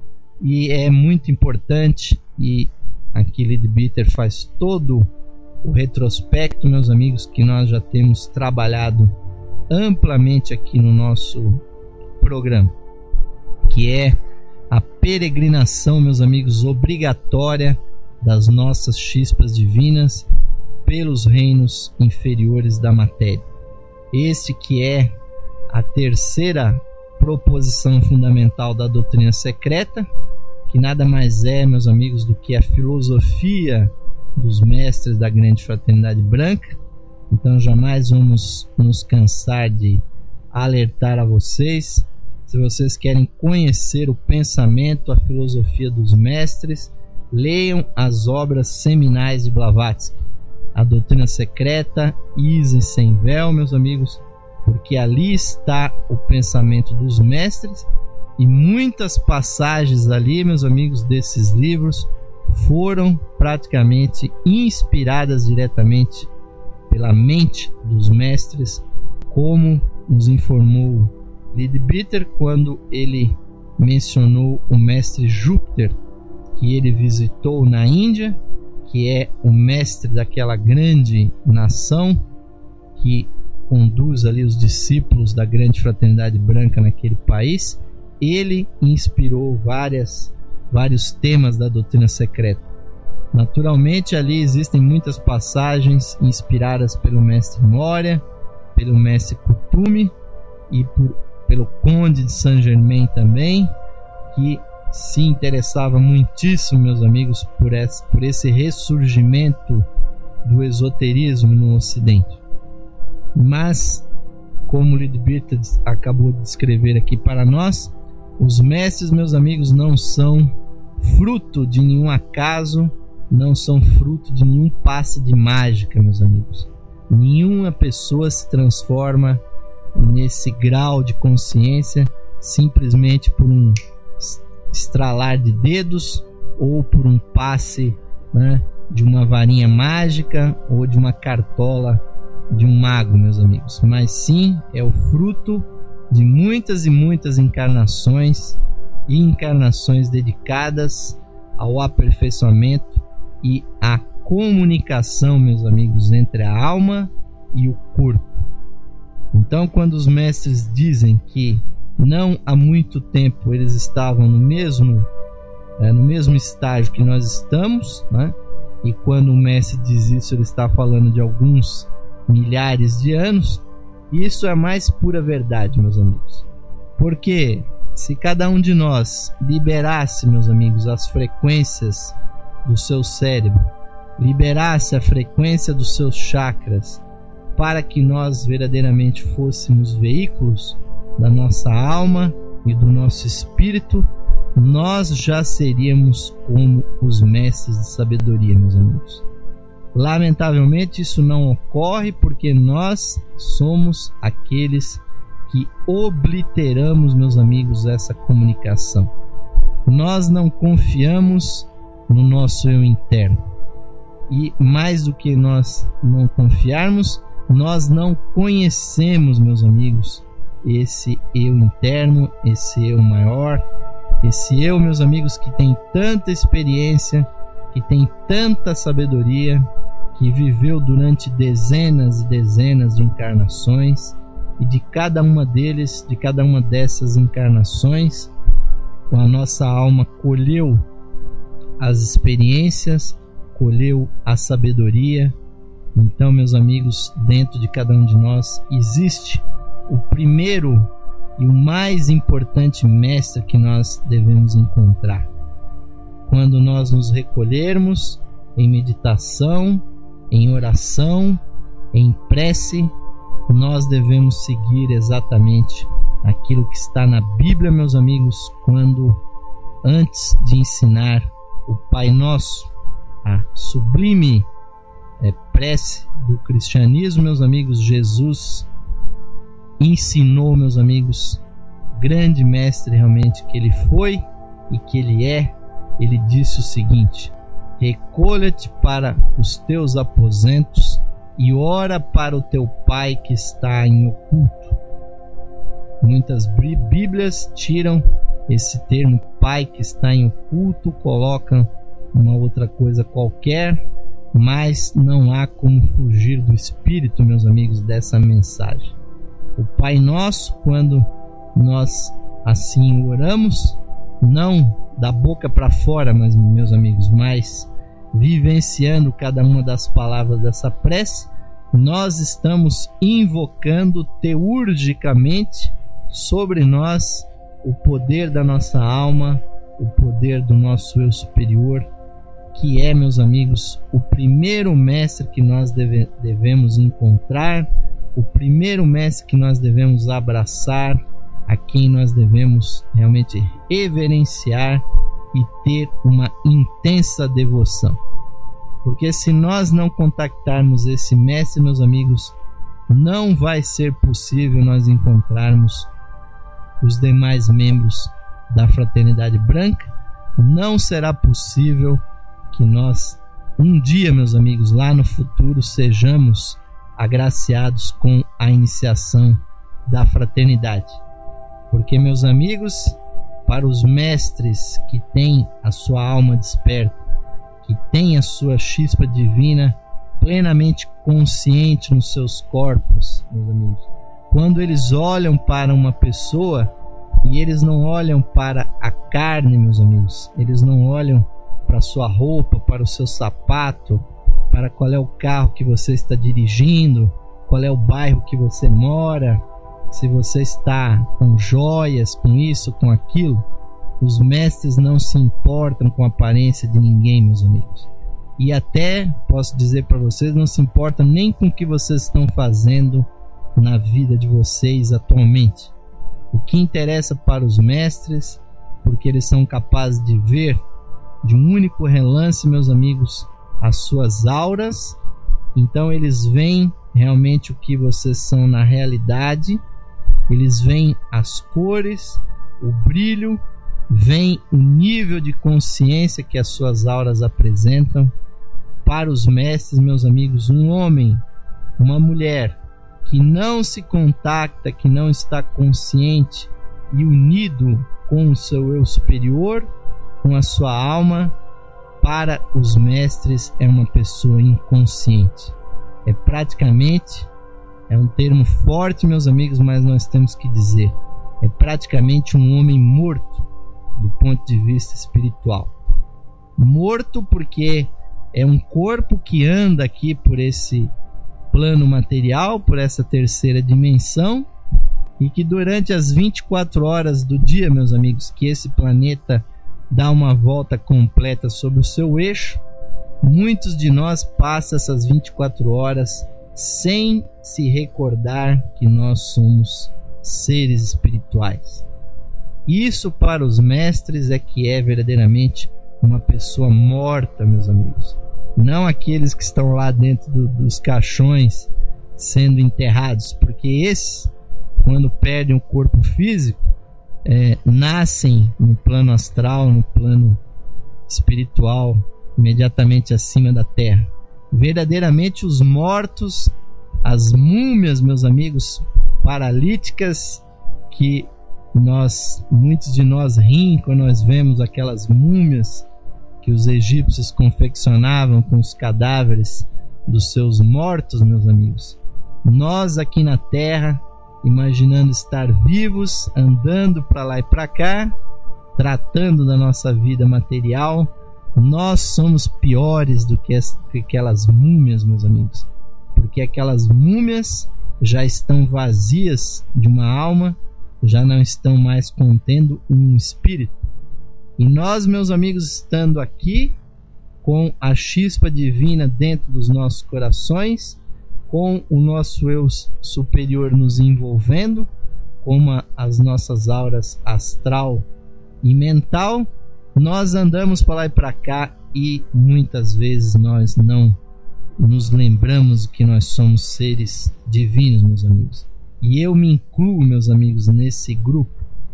[SPEAKER 1] E é muito importante, e aqui Leadbeater faz todo o retrospecto, meus amigos, que nós já temos trabalhado amplamente aqui no nosso programa, que é a peregrinação, meus amigos, obrigatória das nossas chispas divinas pelos reinos inferiores da matéria. Este que é a terceira proposição fundamental da doutrina secreta, que nada mais é, meus amigos, do que a filosofia dos mestres da grande fraternidade branca. Então jamais vamos nos cansar de alertar a vocês. Se vocês querem conhecer o pensamento, a filosofia dos mestres, leiam as obras seminais de Blavatsky, a doutrina secreta, Isa sem véu, meus amigos, porque ali está o pensamento dos mestres, E muitas passagens ali, meus amigos, desses livros foram praticamente inspiradas diretamente pela mente dos mestres, como nos informou Leadbeater quando ele mencionou o mestre Júpiter, que ele visitou na Índia, que é o mestre daquela grande nação que conduz ali os discípulos da grande fraternidade branca naquele país. Ele inspirou várias, vários temas da doutrina secreta. Naturalmente, ali existem muitas passagens inspiradas pelo mestre Moria, pelo mestre Kuthumi e por, pelo conde de Saint-Germain também, que se interessava muitíssimo, meus amigos, por esse, por esse ressurgimento do esoterismo no Ocidente. Mas, como Leadbeater acabou de descrever aqui para nós, os mestres, meus amigos, não são fruto de nenhum acaso, não são fruto de nenhum passe de mágica, meus amigos. Nenhuma pessoa se transforma nesse grau de consciência simplesmente por um estralar de dedos ou por um passe, né, de uma varinha mágica ou de uma cartola de um mago, meus amigos. Mas sim, é o fruto de muitas e muitas encarnações e encarnações dedicadas ao aperfeiçoamento e à comunicação, meus amigos, entre a alma e o corpo. Então, quando os mestres dizem que não há muito tempo eles estavam no mesmo, é, no mesmo estágio que nós estamos, né? E quando o mestre diz isso, ele está falando de alguns milhares de anos. Isso é a mais pura verdade, meus amigos. Porque se cada um de nós liberasse, meus amigos, as frequências do seu cérebro, liberasse a frequência dos seus chakras, para que nós verdadeiramente fôssemos veículos da nossa alma e do nosso espírito, nós já seríamos como os mestres de sabedoria, meus amigos. Lamentavelmente isso não ocorre porque nós somos aqueles que obliteramos, meus amigos, essa comunicação. Nós não confiamos no nosso eu interno. E mais do que nós não confiarmos, nós não conhecemos, meus amigos, esse eu interno, esse eu maior, esse eu, meus amigos, que tem tanta experiência, que tem tanta sabedoria, que viveu durante dezenas e dezenas de encarnações, e de cada uma deles, de cada uma dessas encarnações, com a nossa alma colheu as experiências, colheu a sabedoria. Então, meus amigos, dentro de cada um de nós existe o primeiro e o mais importante mestre que nós devemos encontrar. Quando nós nos recolhermos em meditação, em oração, em prece, nós devemos seguir exatamente aquilo que está na Bíblia, meus amigos, quando antes de ensinar o Pai Nosso, a sublime é, prece do cristianismo, meus amigos, Jesus ensinou, meus amigos, grande mestre realmente que ele foi e que ele é. Ele disse o seguinte: recolha-te para os teus aposentos e ora para o teu Pai que está em oculto. Muitas bíblias tiram esse termo Pai que está em oculto, colocam uma outra coisa qualquer, mas não há como fugir do espírito, meus amigos, dessa mensagem. O Pai Nosso, quando nós assim oramos, não da boca para fora, mas, meus amigos, mas vivenciando cada uma das palavras dessa prece, nós estamos invocando teurgicamente sobre nós o poder da nossa alma, o poder do nosso eu superior, que é, meus amigos, o primeiro mestre que nós deve, devemos encontrar, o primeiro mestre que nós devemos abraçar, a quem nós devemos realmente reverenciar e ter uma intensa devoção. Porque se nós não contactarmos esse mestre, meus amigos, não vai ser possível nós encontrarmos os demais membros da Fraternidade Branca, não será possível que nós um dia, meus amigos, lá no futuro sejamos agraciados com a iniciação da fraternidade. Porque, meus amigos, para os mestres que têm a sua alma desperta, que têm a sua chispa divina plenamente consciente nos seus corpos, meus amigos, quando eles olham para uma pessoa, e eles não olham para a carne, meus amigos, eles não olham para a sua roupa, para o seu sapato, para qual é o carro que você está dirigindo, qual é o bairro que você mora, se você está com joias, com isso, com aquilo. Os mestres não se importam com a aparência de ninguém, meus amigos. E até, posso dizer para vocês, não se importam nem com o que vocês estão fazendo na vida de vocês atualmente. O que interessa para os mestres, porque eles são capazes de ver de um único relance, meus amigos, as suas auras. Então eles veem realmente o que vocês são na realidade. Eles veem as cores, o brilho, veem o nível de consciência que as suas auras apresentam. Para os mestres, meus amigos, um homem, uma mulher que não se contacta, que não está consciente e unido com o seu eu superior, com a sua alma, para os mestres é uma pessoa inconsciente. É praticamente, é um termo forte, meus amigos, mas nós temos que dizer, é praticamente um homem morto do ponto de vista espiritual. Morto porque é um corpo que anda aqui por esse plano material, por essa terceira dimensão, e que durante as vinte e quatro horas do dia, meus amigos, que esse planeta dá uma volta completa sobre o seu eixo, muitos de nós passam essas vinte e quatro horas sem se recordar que nós somos seres espirituais. Isso para os mestres é que é verdadeiramente uma pessoa morta, meus amigos. Não aqueles que estão lá dentro do, dos caixões sendo enterrados, porque esses, quando perdem o corpo físico, é, nascem no plano astral, no plano espiritual, imediatamente acima da terra. Verdadeiramente os mortos, as múmias, meus amigos, paralíticas, que nós, muitos de nós riem quando nós vemos aquelas múmias que os egípcios confeccionavam com os cadáveres dos seus mortos, meus amigos. Nós aqui na terra, imaginando estar vivos, andando para lá e para cá, tratando da nossa vida material, nós somos piores do que, as, que aquelas múmias, meus amigos, porque aquelas múmias já estão vazias de uma alma, já não estão mais contendo um espírito. E nós, meus amigos, estando aqui com a chispa divina dentro dos nossos corações, com o nosso eu superior nos envolvendo, com as nossas auras astral e mental, nós andamos para lá e para cá e muitas vezes nós não nos lembramos que nós somos seres divinos, meus amigos. E eu me incluo, meus amigos, nesse grupo.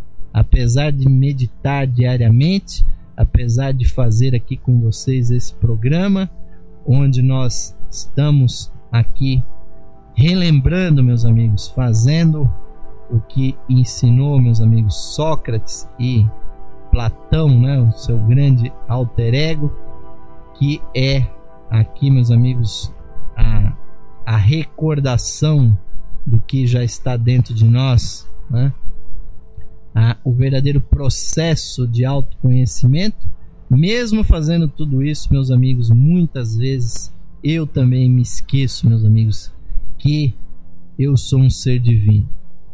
[SPEAKER 1] Apesar de meditar diariamente, apesar de fazer aqui com vocês esse programa, onde nós estamos aqui relembrando, meus amigos, fazendo o que ensinou, meus amigos, Sócrates e Platão, né, o seu grande alter ego, que é aqui, meus amigos, a, a recordação do que já está dentro de nós, né? Ah, o verdadeiro processo de autoconhecimento. Mesmo fazendo tudo isso, meus amigos, muitas vezes eu também me esqueço, meus amigos, que eu sou um ser divino.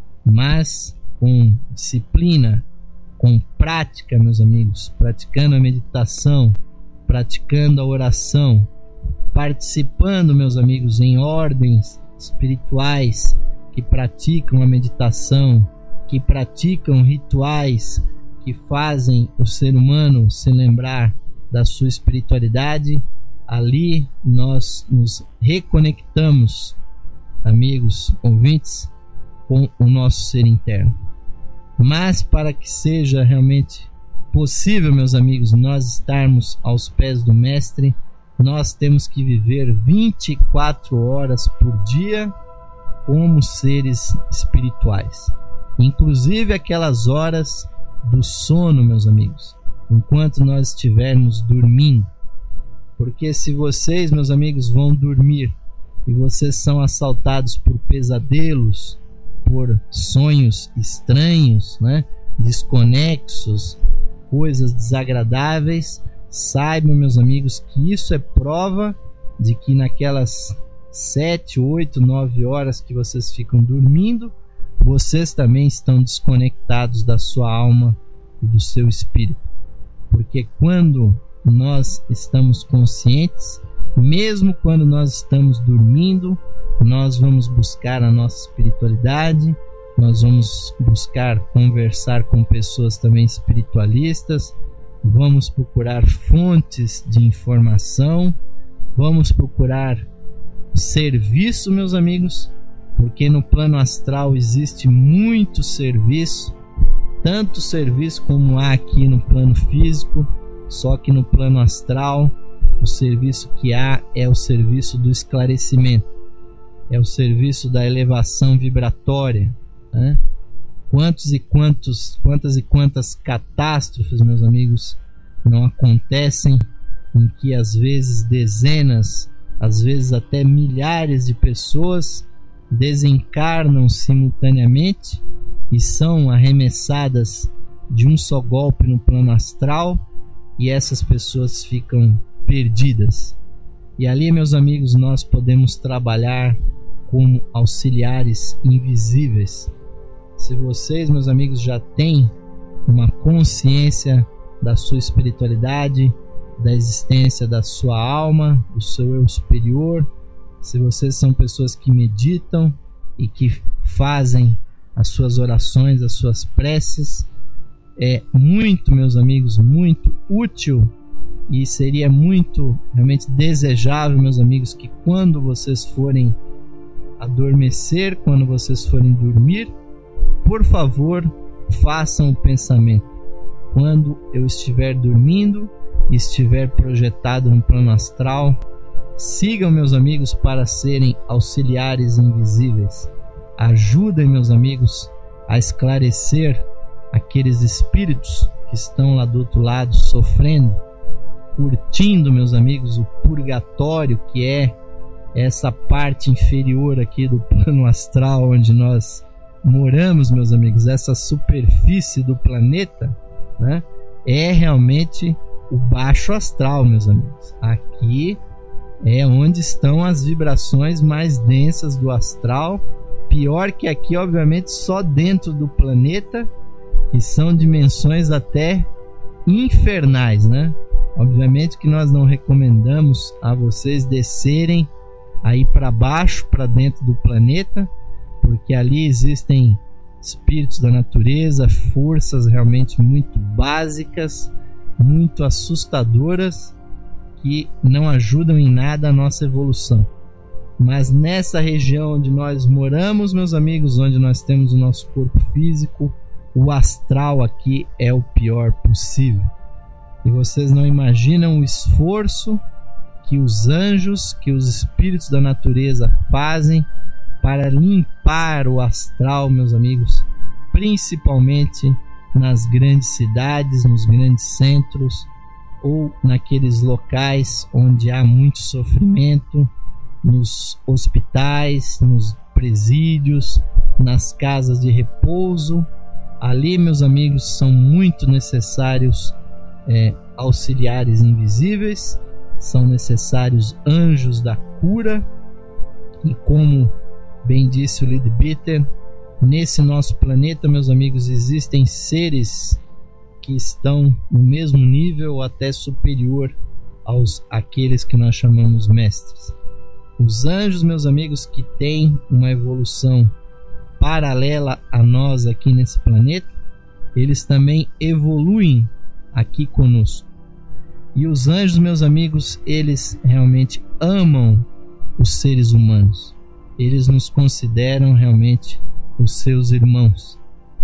[SPEAKER 1] Mas com disciplina, com prática, meus amigos, praticando a meditação, praticando a oração, participando, meus amigos, em ordens espirituais que praticam a meditação, que praticam rituais que fazem o ser humano se lembrar da sua espiritualidade, ali nós nos reconectamos, amigos ouvintes, com o nosso ser interno. Mas para que seja realmente possível, meus amigos, nós estarmos aos pés do Mestre, nós temos que viver vinte e quatro horas por dia como seres espirituais, inclusive aquelas horas do sono, meus amigos, enquanto nós estivermos dormindo. Porque se vocês, meus amigos, vão dormir e vocês são assaltados por pesadelos, por sonhos estranhos, né, desconexos, coisas desagradáveis, saibam, meus amigos, que isso é prova de que naquelas sete, oito, nove horas que vocês ficam dormindo, vocês também estão desconectados da sua alma e do seu espírito. Porque quando nós estamos conscientes, mesmo quando nós estamos dormindo, nós vamos buscar a nossa espiritualidade, nós vamos buscar conversar com pessoas também espiritualistas, vamos procurar fontes de informação, vamos procurar serviço, meus amigos, porque no plano astral existe muito serviço, tanto serviço como há aqui no plano físico, só que no plano astral o serviço que há é o serviço do esclarecimento, é o serviço da elevação vibratória, né? Quantos e quantos, quantas e quantas catástrofes, meus amigos, não acontecem em que às vezes dezenas, às vezes até milhares de pessoas desencarnam simultaneamente e são arremessadas de um só golpe no plano astral, e essas pessoas ficam perdidas. E ali, meus amigos, nós podemos trabalhar como auxiliares invisíveis. Se vocês, meus amigos, já têm uma consciência da sua espiritualidade, da existência da sua alma, do seu eu superior, se vocês são pessoas que meditam e que fazem as suas orações, as suas preces, é muito, meus amigos, muito útil, e seria muito realmente desejável, meus amigos, que quando vocês forem adormecer, quando vocês forem dormir, por favor, façam o pensamento: quando eu estiver dormindo e estiver projetado no plano astral, sigam, meus amigos, para serem auxiliares invisíveis. Ajudem, meus amigos, a esclarecer aqueles espíritos que estão lá do outro lado sofrendo, curtindo, meus amigos, o purgatório, que é essa parte inferior aqui do plano astral onde nós moramos, meus amigos. Essa superfície do planeta, né, é realmente o baixo astral, meus amigos. Aqui é onde estão as vibrações mais densas do astral. Pior que aqui, obviamente, só dentro do planeta, que são dimensões até infernais, né? Obviamente que nós não recomendamos a vocês descerem aí para baixo, para dentro do planeta, porque ali existem espíritos da natureza, forças realmente muito básicas, muito assustadoras, que não ajudam em nada a nossa evolução. Mas nessa região onde nós moramos, meus amigos, onde nós temos o nosso corpo físico, o astral aqui é o pior possível. E vocês não imaginam o esforço que os anjos, que os espíritos da natureza fazem para limpar o astral, meus amigos, principalmente nas grandes cidades, nos grandes centros, ou naqueles locais onde há muito sofrimento, nos hospitais, nos presídios, nas casas de repouso. Ali, meus amigos, são muito necessários é, auxiliares invisíveis, são necessários anjos da cura. E como bem disse o Leadbeater, nesse nosso planeta, meus amigos, existem seres que estão no mesmo nível ou até superior aos aqueles que nós chamamos mestres. Os anjos, meus amigos, que têm uma evolução paralela a nós aqui nesse planeta, eles também evoluem aqui conosco. E os anjos, meus amigos, eles realmente amam os seres humanos. Eles nos consideram realmente os seus irmãos.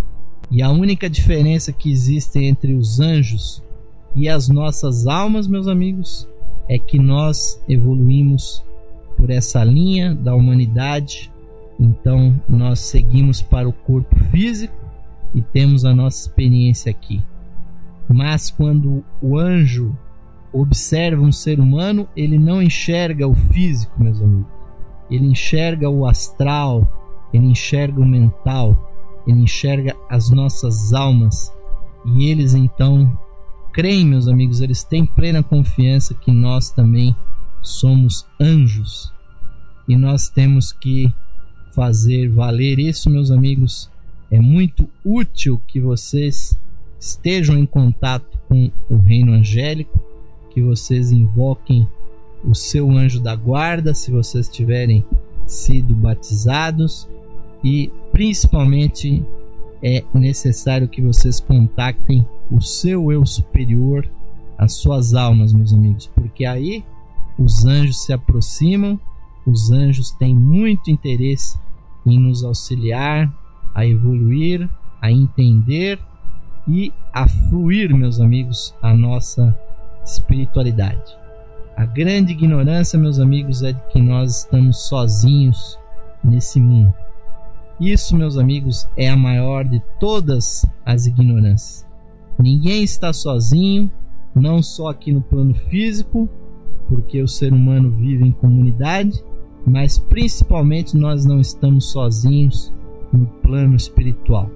[SPEAKER 1] E a única diferença que existe entre os anjos e as nossas almas, meus amigos, é que nós evoluímos por essa linha da humanidade. Então nós seguimos para o corpo físico e temos a nossa experiência aqui. Mas quando o anjo observa um ser humano, ele não enxerga o físico, meus amigos. Ele enxerga o astral, ele enxerga o mental, ele enxerga as nossas almas. E eles então creem, meus amigos, eles têm plena confiança que nós também somos anjos. E nós temos que fazer valer isso, meus amigos. É muito útil que vocês estejam em contato com o reino angélico, que vocês invoquem o seu anjo da guarda, se vocês tiverem sido batizados, e principalmente é necessário que vocês contactem o seu eu superior, as suas almas, meus amigos, porque aí os anjos se aproximam. Os anjos têm muito interesse em nos auxiliar a evoluir, a entender e a fluir, meus amigos, a nossa espiritualidade. A grande ignorância, meus amigos, é de que nós estamos sozinhos nesse mundo. Isso, meus amigos, é a maior de todas as ignorâncias. Ninguém está sozinho, não só aqui no plano físico, porque o ser humano vive em comunidade, mas principalmente nós não estamos sozinhos no plano espiritual.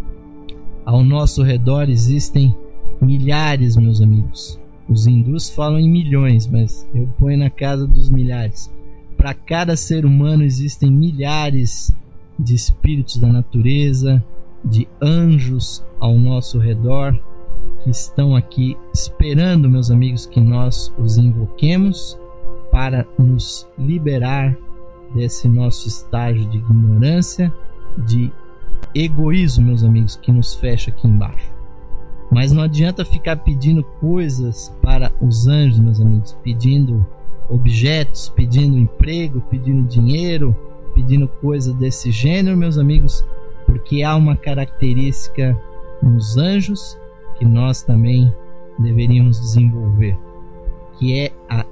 [SPEAKER 1] Ao nosso redor existem milhares, meus amigos. Os hindus falam em milhões, mas eu ponho na casa dos milhares. Para cada ser humano existem milhares de espíritos da natureza, de anjos ao nosso redor, que estão aqui esperando, meus amigos, que nós os invoquemos para nos liberar desse nosso estágio de ignorância, de egoísmo, meus amigos, que nos fecha aqui embaixo. Mas não adianta ficar pedindo coisas para os anjos, meus amigos, pedindo objetos, pedindo emprego, pedindo dinheiro, pedindo coisa desse gênero, meus amigos, porque há uma característica nos anjos que nós também deveríamos desenvolver, que é a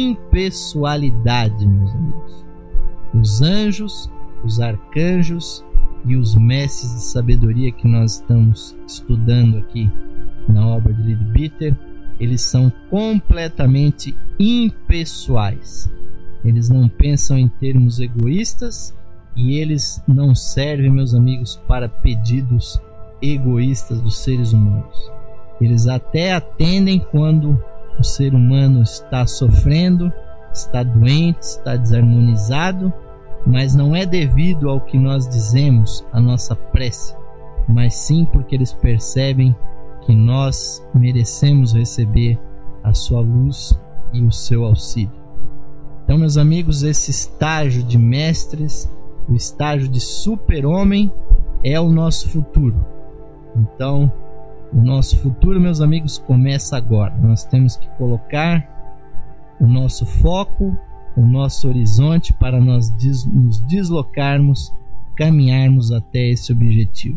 [SPEAKER 1] impessoalidade, meus amigos. Os anjos, os arcanjos e os mestres de sabedoria que nós estamos estudando aqui na obra de Leadbeater, eles são completamente impessoais. Eles não pensam em termos egoístas e eles não servem, meus amigos, para pedidos egoístas dos seres humanos. Eles até atendem quando o ser humano está sofrendo, está doente, está desarmonizado, mas não é devido ao que nós dizemos, a nossa prece, mas sim porque eles percebem que nós merecemos receber a sua luz e o seu auxílio. Então, meus amigos, esse estágio de mestres, o estágio de super-homem, é o nosso futuro. Então, o nosso futuro, meus amigos, começa agora. Nós temos que colocar o nosso foco, o nosso horizonte para nós des- nos deslocarmos, caminharmos até esse objetivo.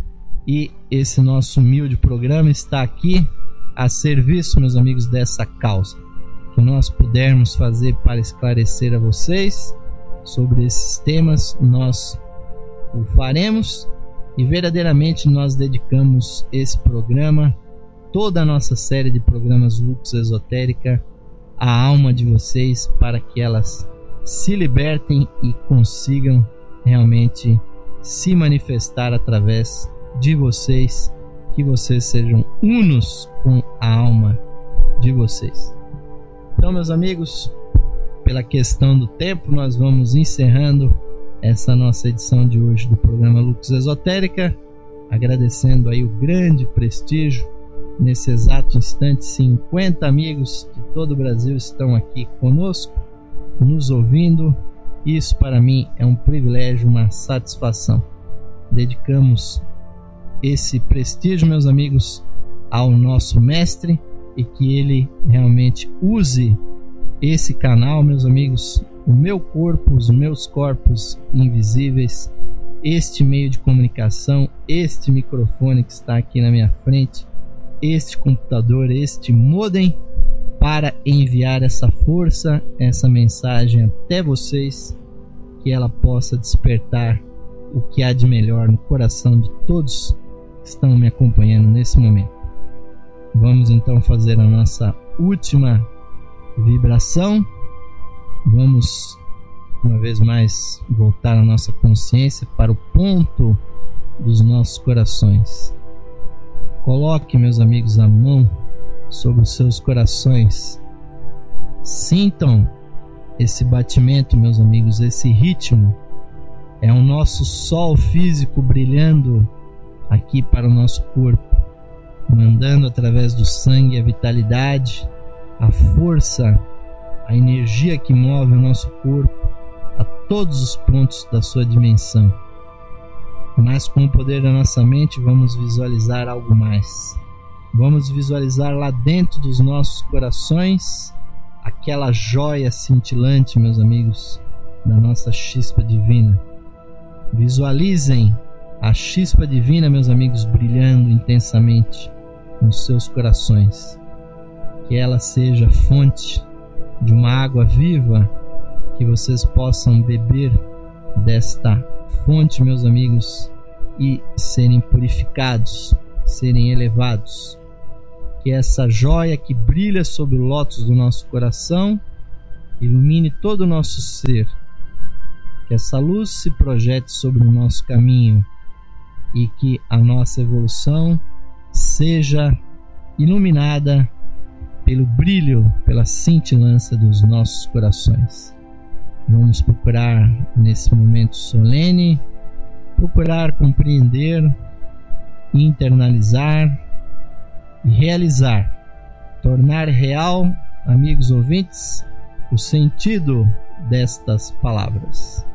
[SPEAKER 1] E esse nosso humilde programa está aqui a serviço, meus amigos, dessa causa. Que nós pudermos fazer para esclarecer a vocês sobre esses temas, nós o faremos. E verdadeiramente nós dedicamos esse programa, toda a nossa série de programas Lux Esotérica, à alma de vocês, para que elas se libertem e consigam realmente se manifestar através de vocês, que vocês sejam unos com a alma de vocês. Então, meus amigos, pela questão do tempo, nós vamos encerrando essa nossa edição de hoje do programa Lux Esotérica, agradecendo aí o grande prestígio. Nesse exato instante, cinquenta amigos de todo o Brasil estão aqui conosco, nos ouvindo. Isso para mim é um privilégio, uma satisfação. Dedicamos esse prestígio, meus amigos, ao nosso mestre, e que ele realmente use esse canal, meus amigos, o meu corpo, os meus corpos invisíveis, este meio de comunicação, este microfone que está aqui na minha frente, este computador, este modem, para enviar essa força, essa mensagem até vocês, que ela possa despertar o que há de melhor no coração de todos que estão me acompanhando nesse momento. Vamos então fazer a nossa última vibração. Vamos uma vez mais voltar a nossa consciência para o ponto dos nossos corações. Coloque, meus amigos, a mão sobre os seus corações. Sintam esse batimento, meus amigos, esse ritmo. É o nosso sol físico brilhando aqui para o nosso corpo, mandando através do sangue a vitalidade, a força, a energia que move o nosso corpo a todos os pontos da sua dimensão. Mas com o poder da nossa mente vamos visualizar algo mais. Vamos visualizar lá dentro dos nossos corações aquela joia cintilante, meus amigos, da nossa chispa divina. Visualizem a chispa divina, meus amigos, brilhando intensamente nos seus corações. Que ela seja fonte de uma água viva, que vocês possam beber desta fonte, meus amigos, e serem purificados, serem elevados. Que essa joia que brilha sobre o lótus do nosso coração ilumine todo o nosso ser. Que essa luz se projete sobre o nosso caminho e que a nossa evolução seja iluminada pelo brilho, pela cintilância dos nossos corações. Vamos procurar nesse momento solene, procurar compreender, internalizar e realizar, tornar real, amigos ouvintes, o sentido destas palavras.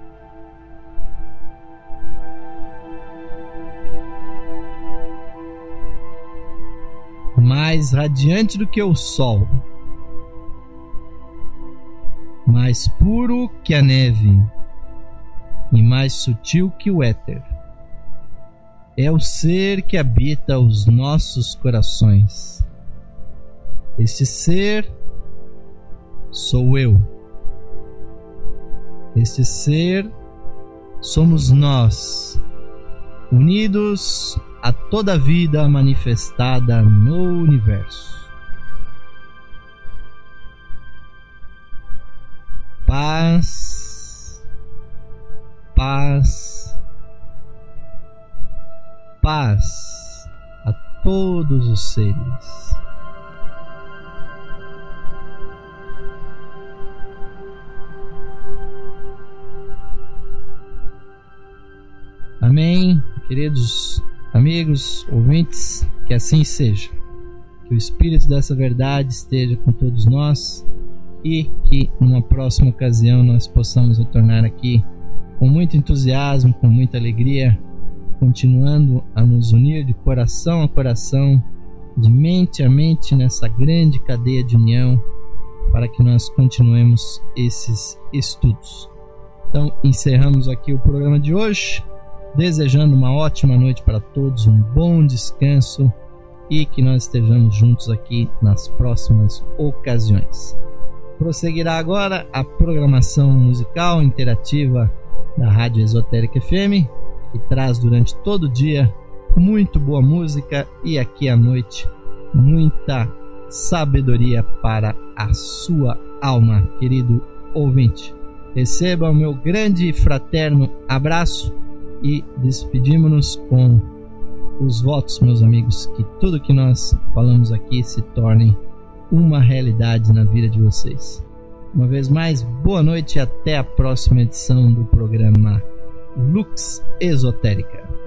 [SPEAKER 1] Mais radiante do que o sol, mais puro que a neve e mais sutil que o éter, é o ser que habita os nossos corações. Esse ser sou eu. Esse ser somos nós, unidos a toda a vida manifestada no universo. Paz, paz, paz a todos os seres. Amém, queridos amigos, ouvintes, que assim seja. Que o Espírito dessa verdade esteja com todos nós e que numa próxima ocasião nós possamos retornar aqui com muito entusiasmo, com muita alegria, continuando a nos unir de coração a coração, de mente a mente nessa grande cadeia de união, para que nós continuemos esses estudos. Então encerramos aqui o programa de hoje, desejando uma ótima noite para todos, um bom descanso e que nós estejamos juntos aqui nas próximas ocasiões. Prosseguirá agora a programação musical interativa da Rádio Esotérica F M, que traz durante todo o dia muito boa música e aqui à noite muita sabedoria para a sua alma, querido ouvinte. Receba o meu grande e fraterno abraço e despedimos-nos com os votos, meus amigos, que tudo que nós falamos aqui se torne uma realidade na vida de vocês. Uma vez mais, boa noite e até a próxima edição do programa Lux Esotérica.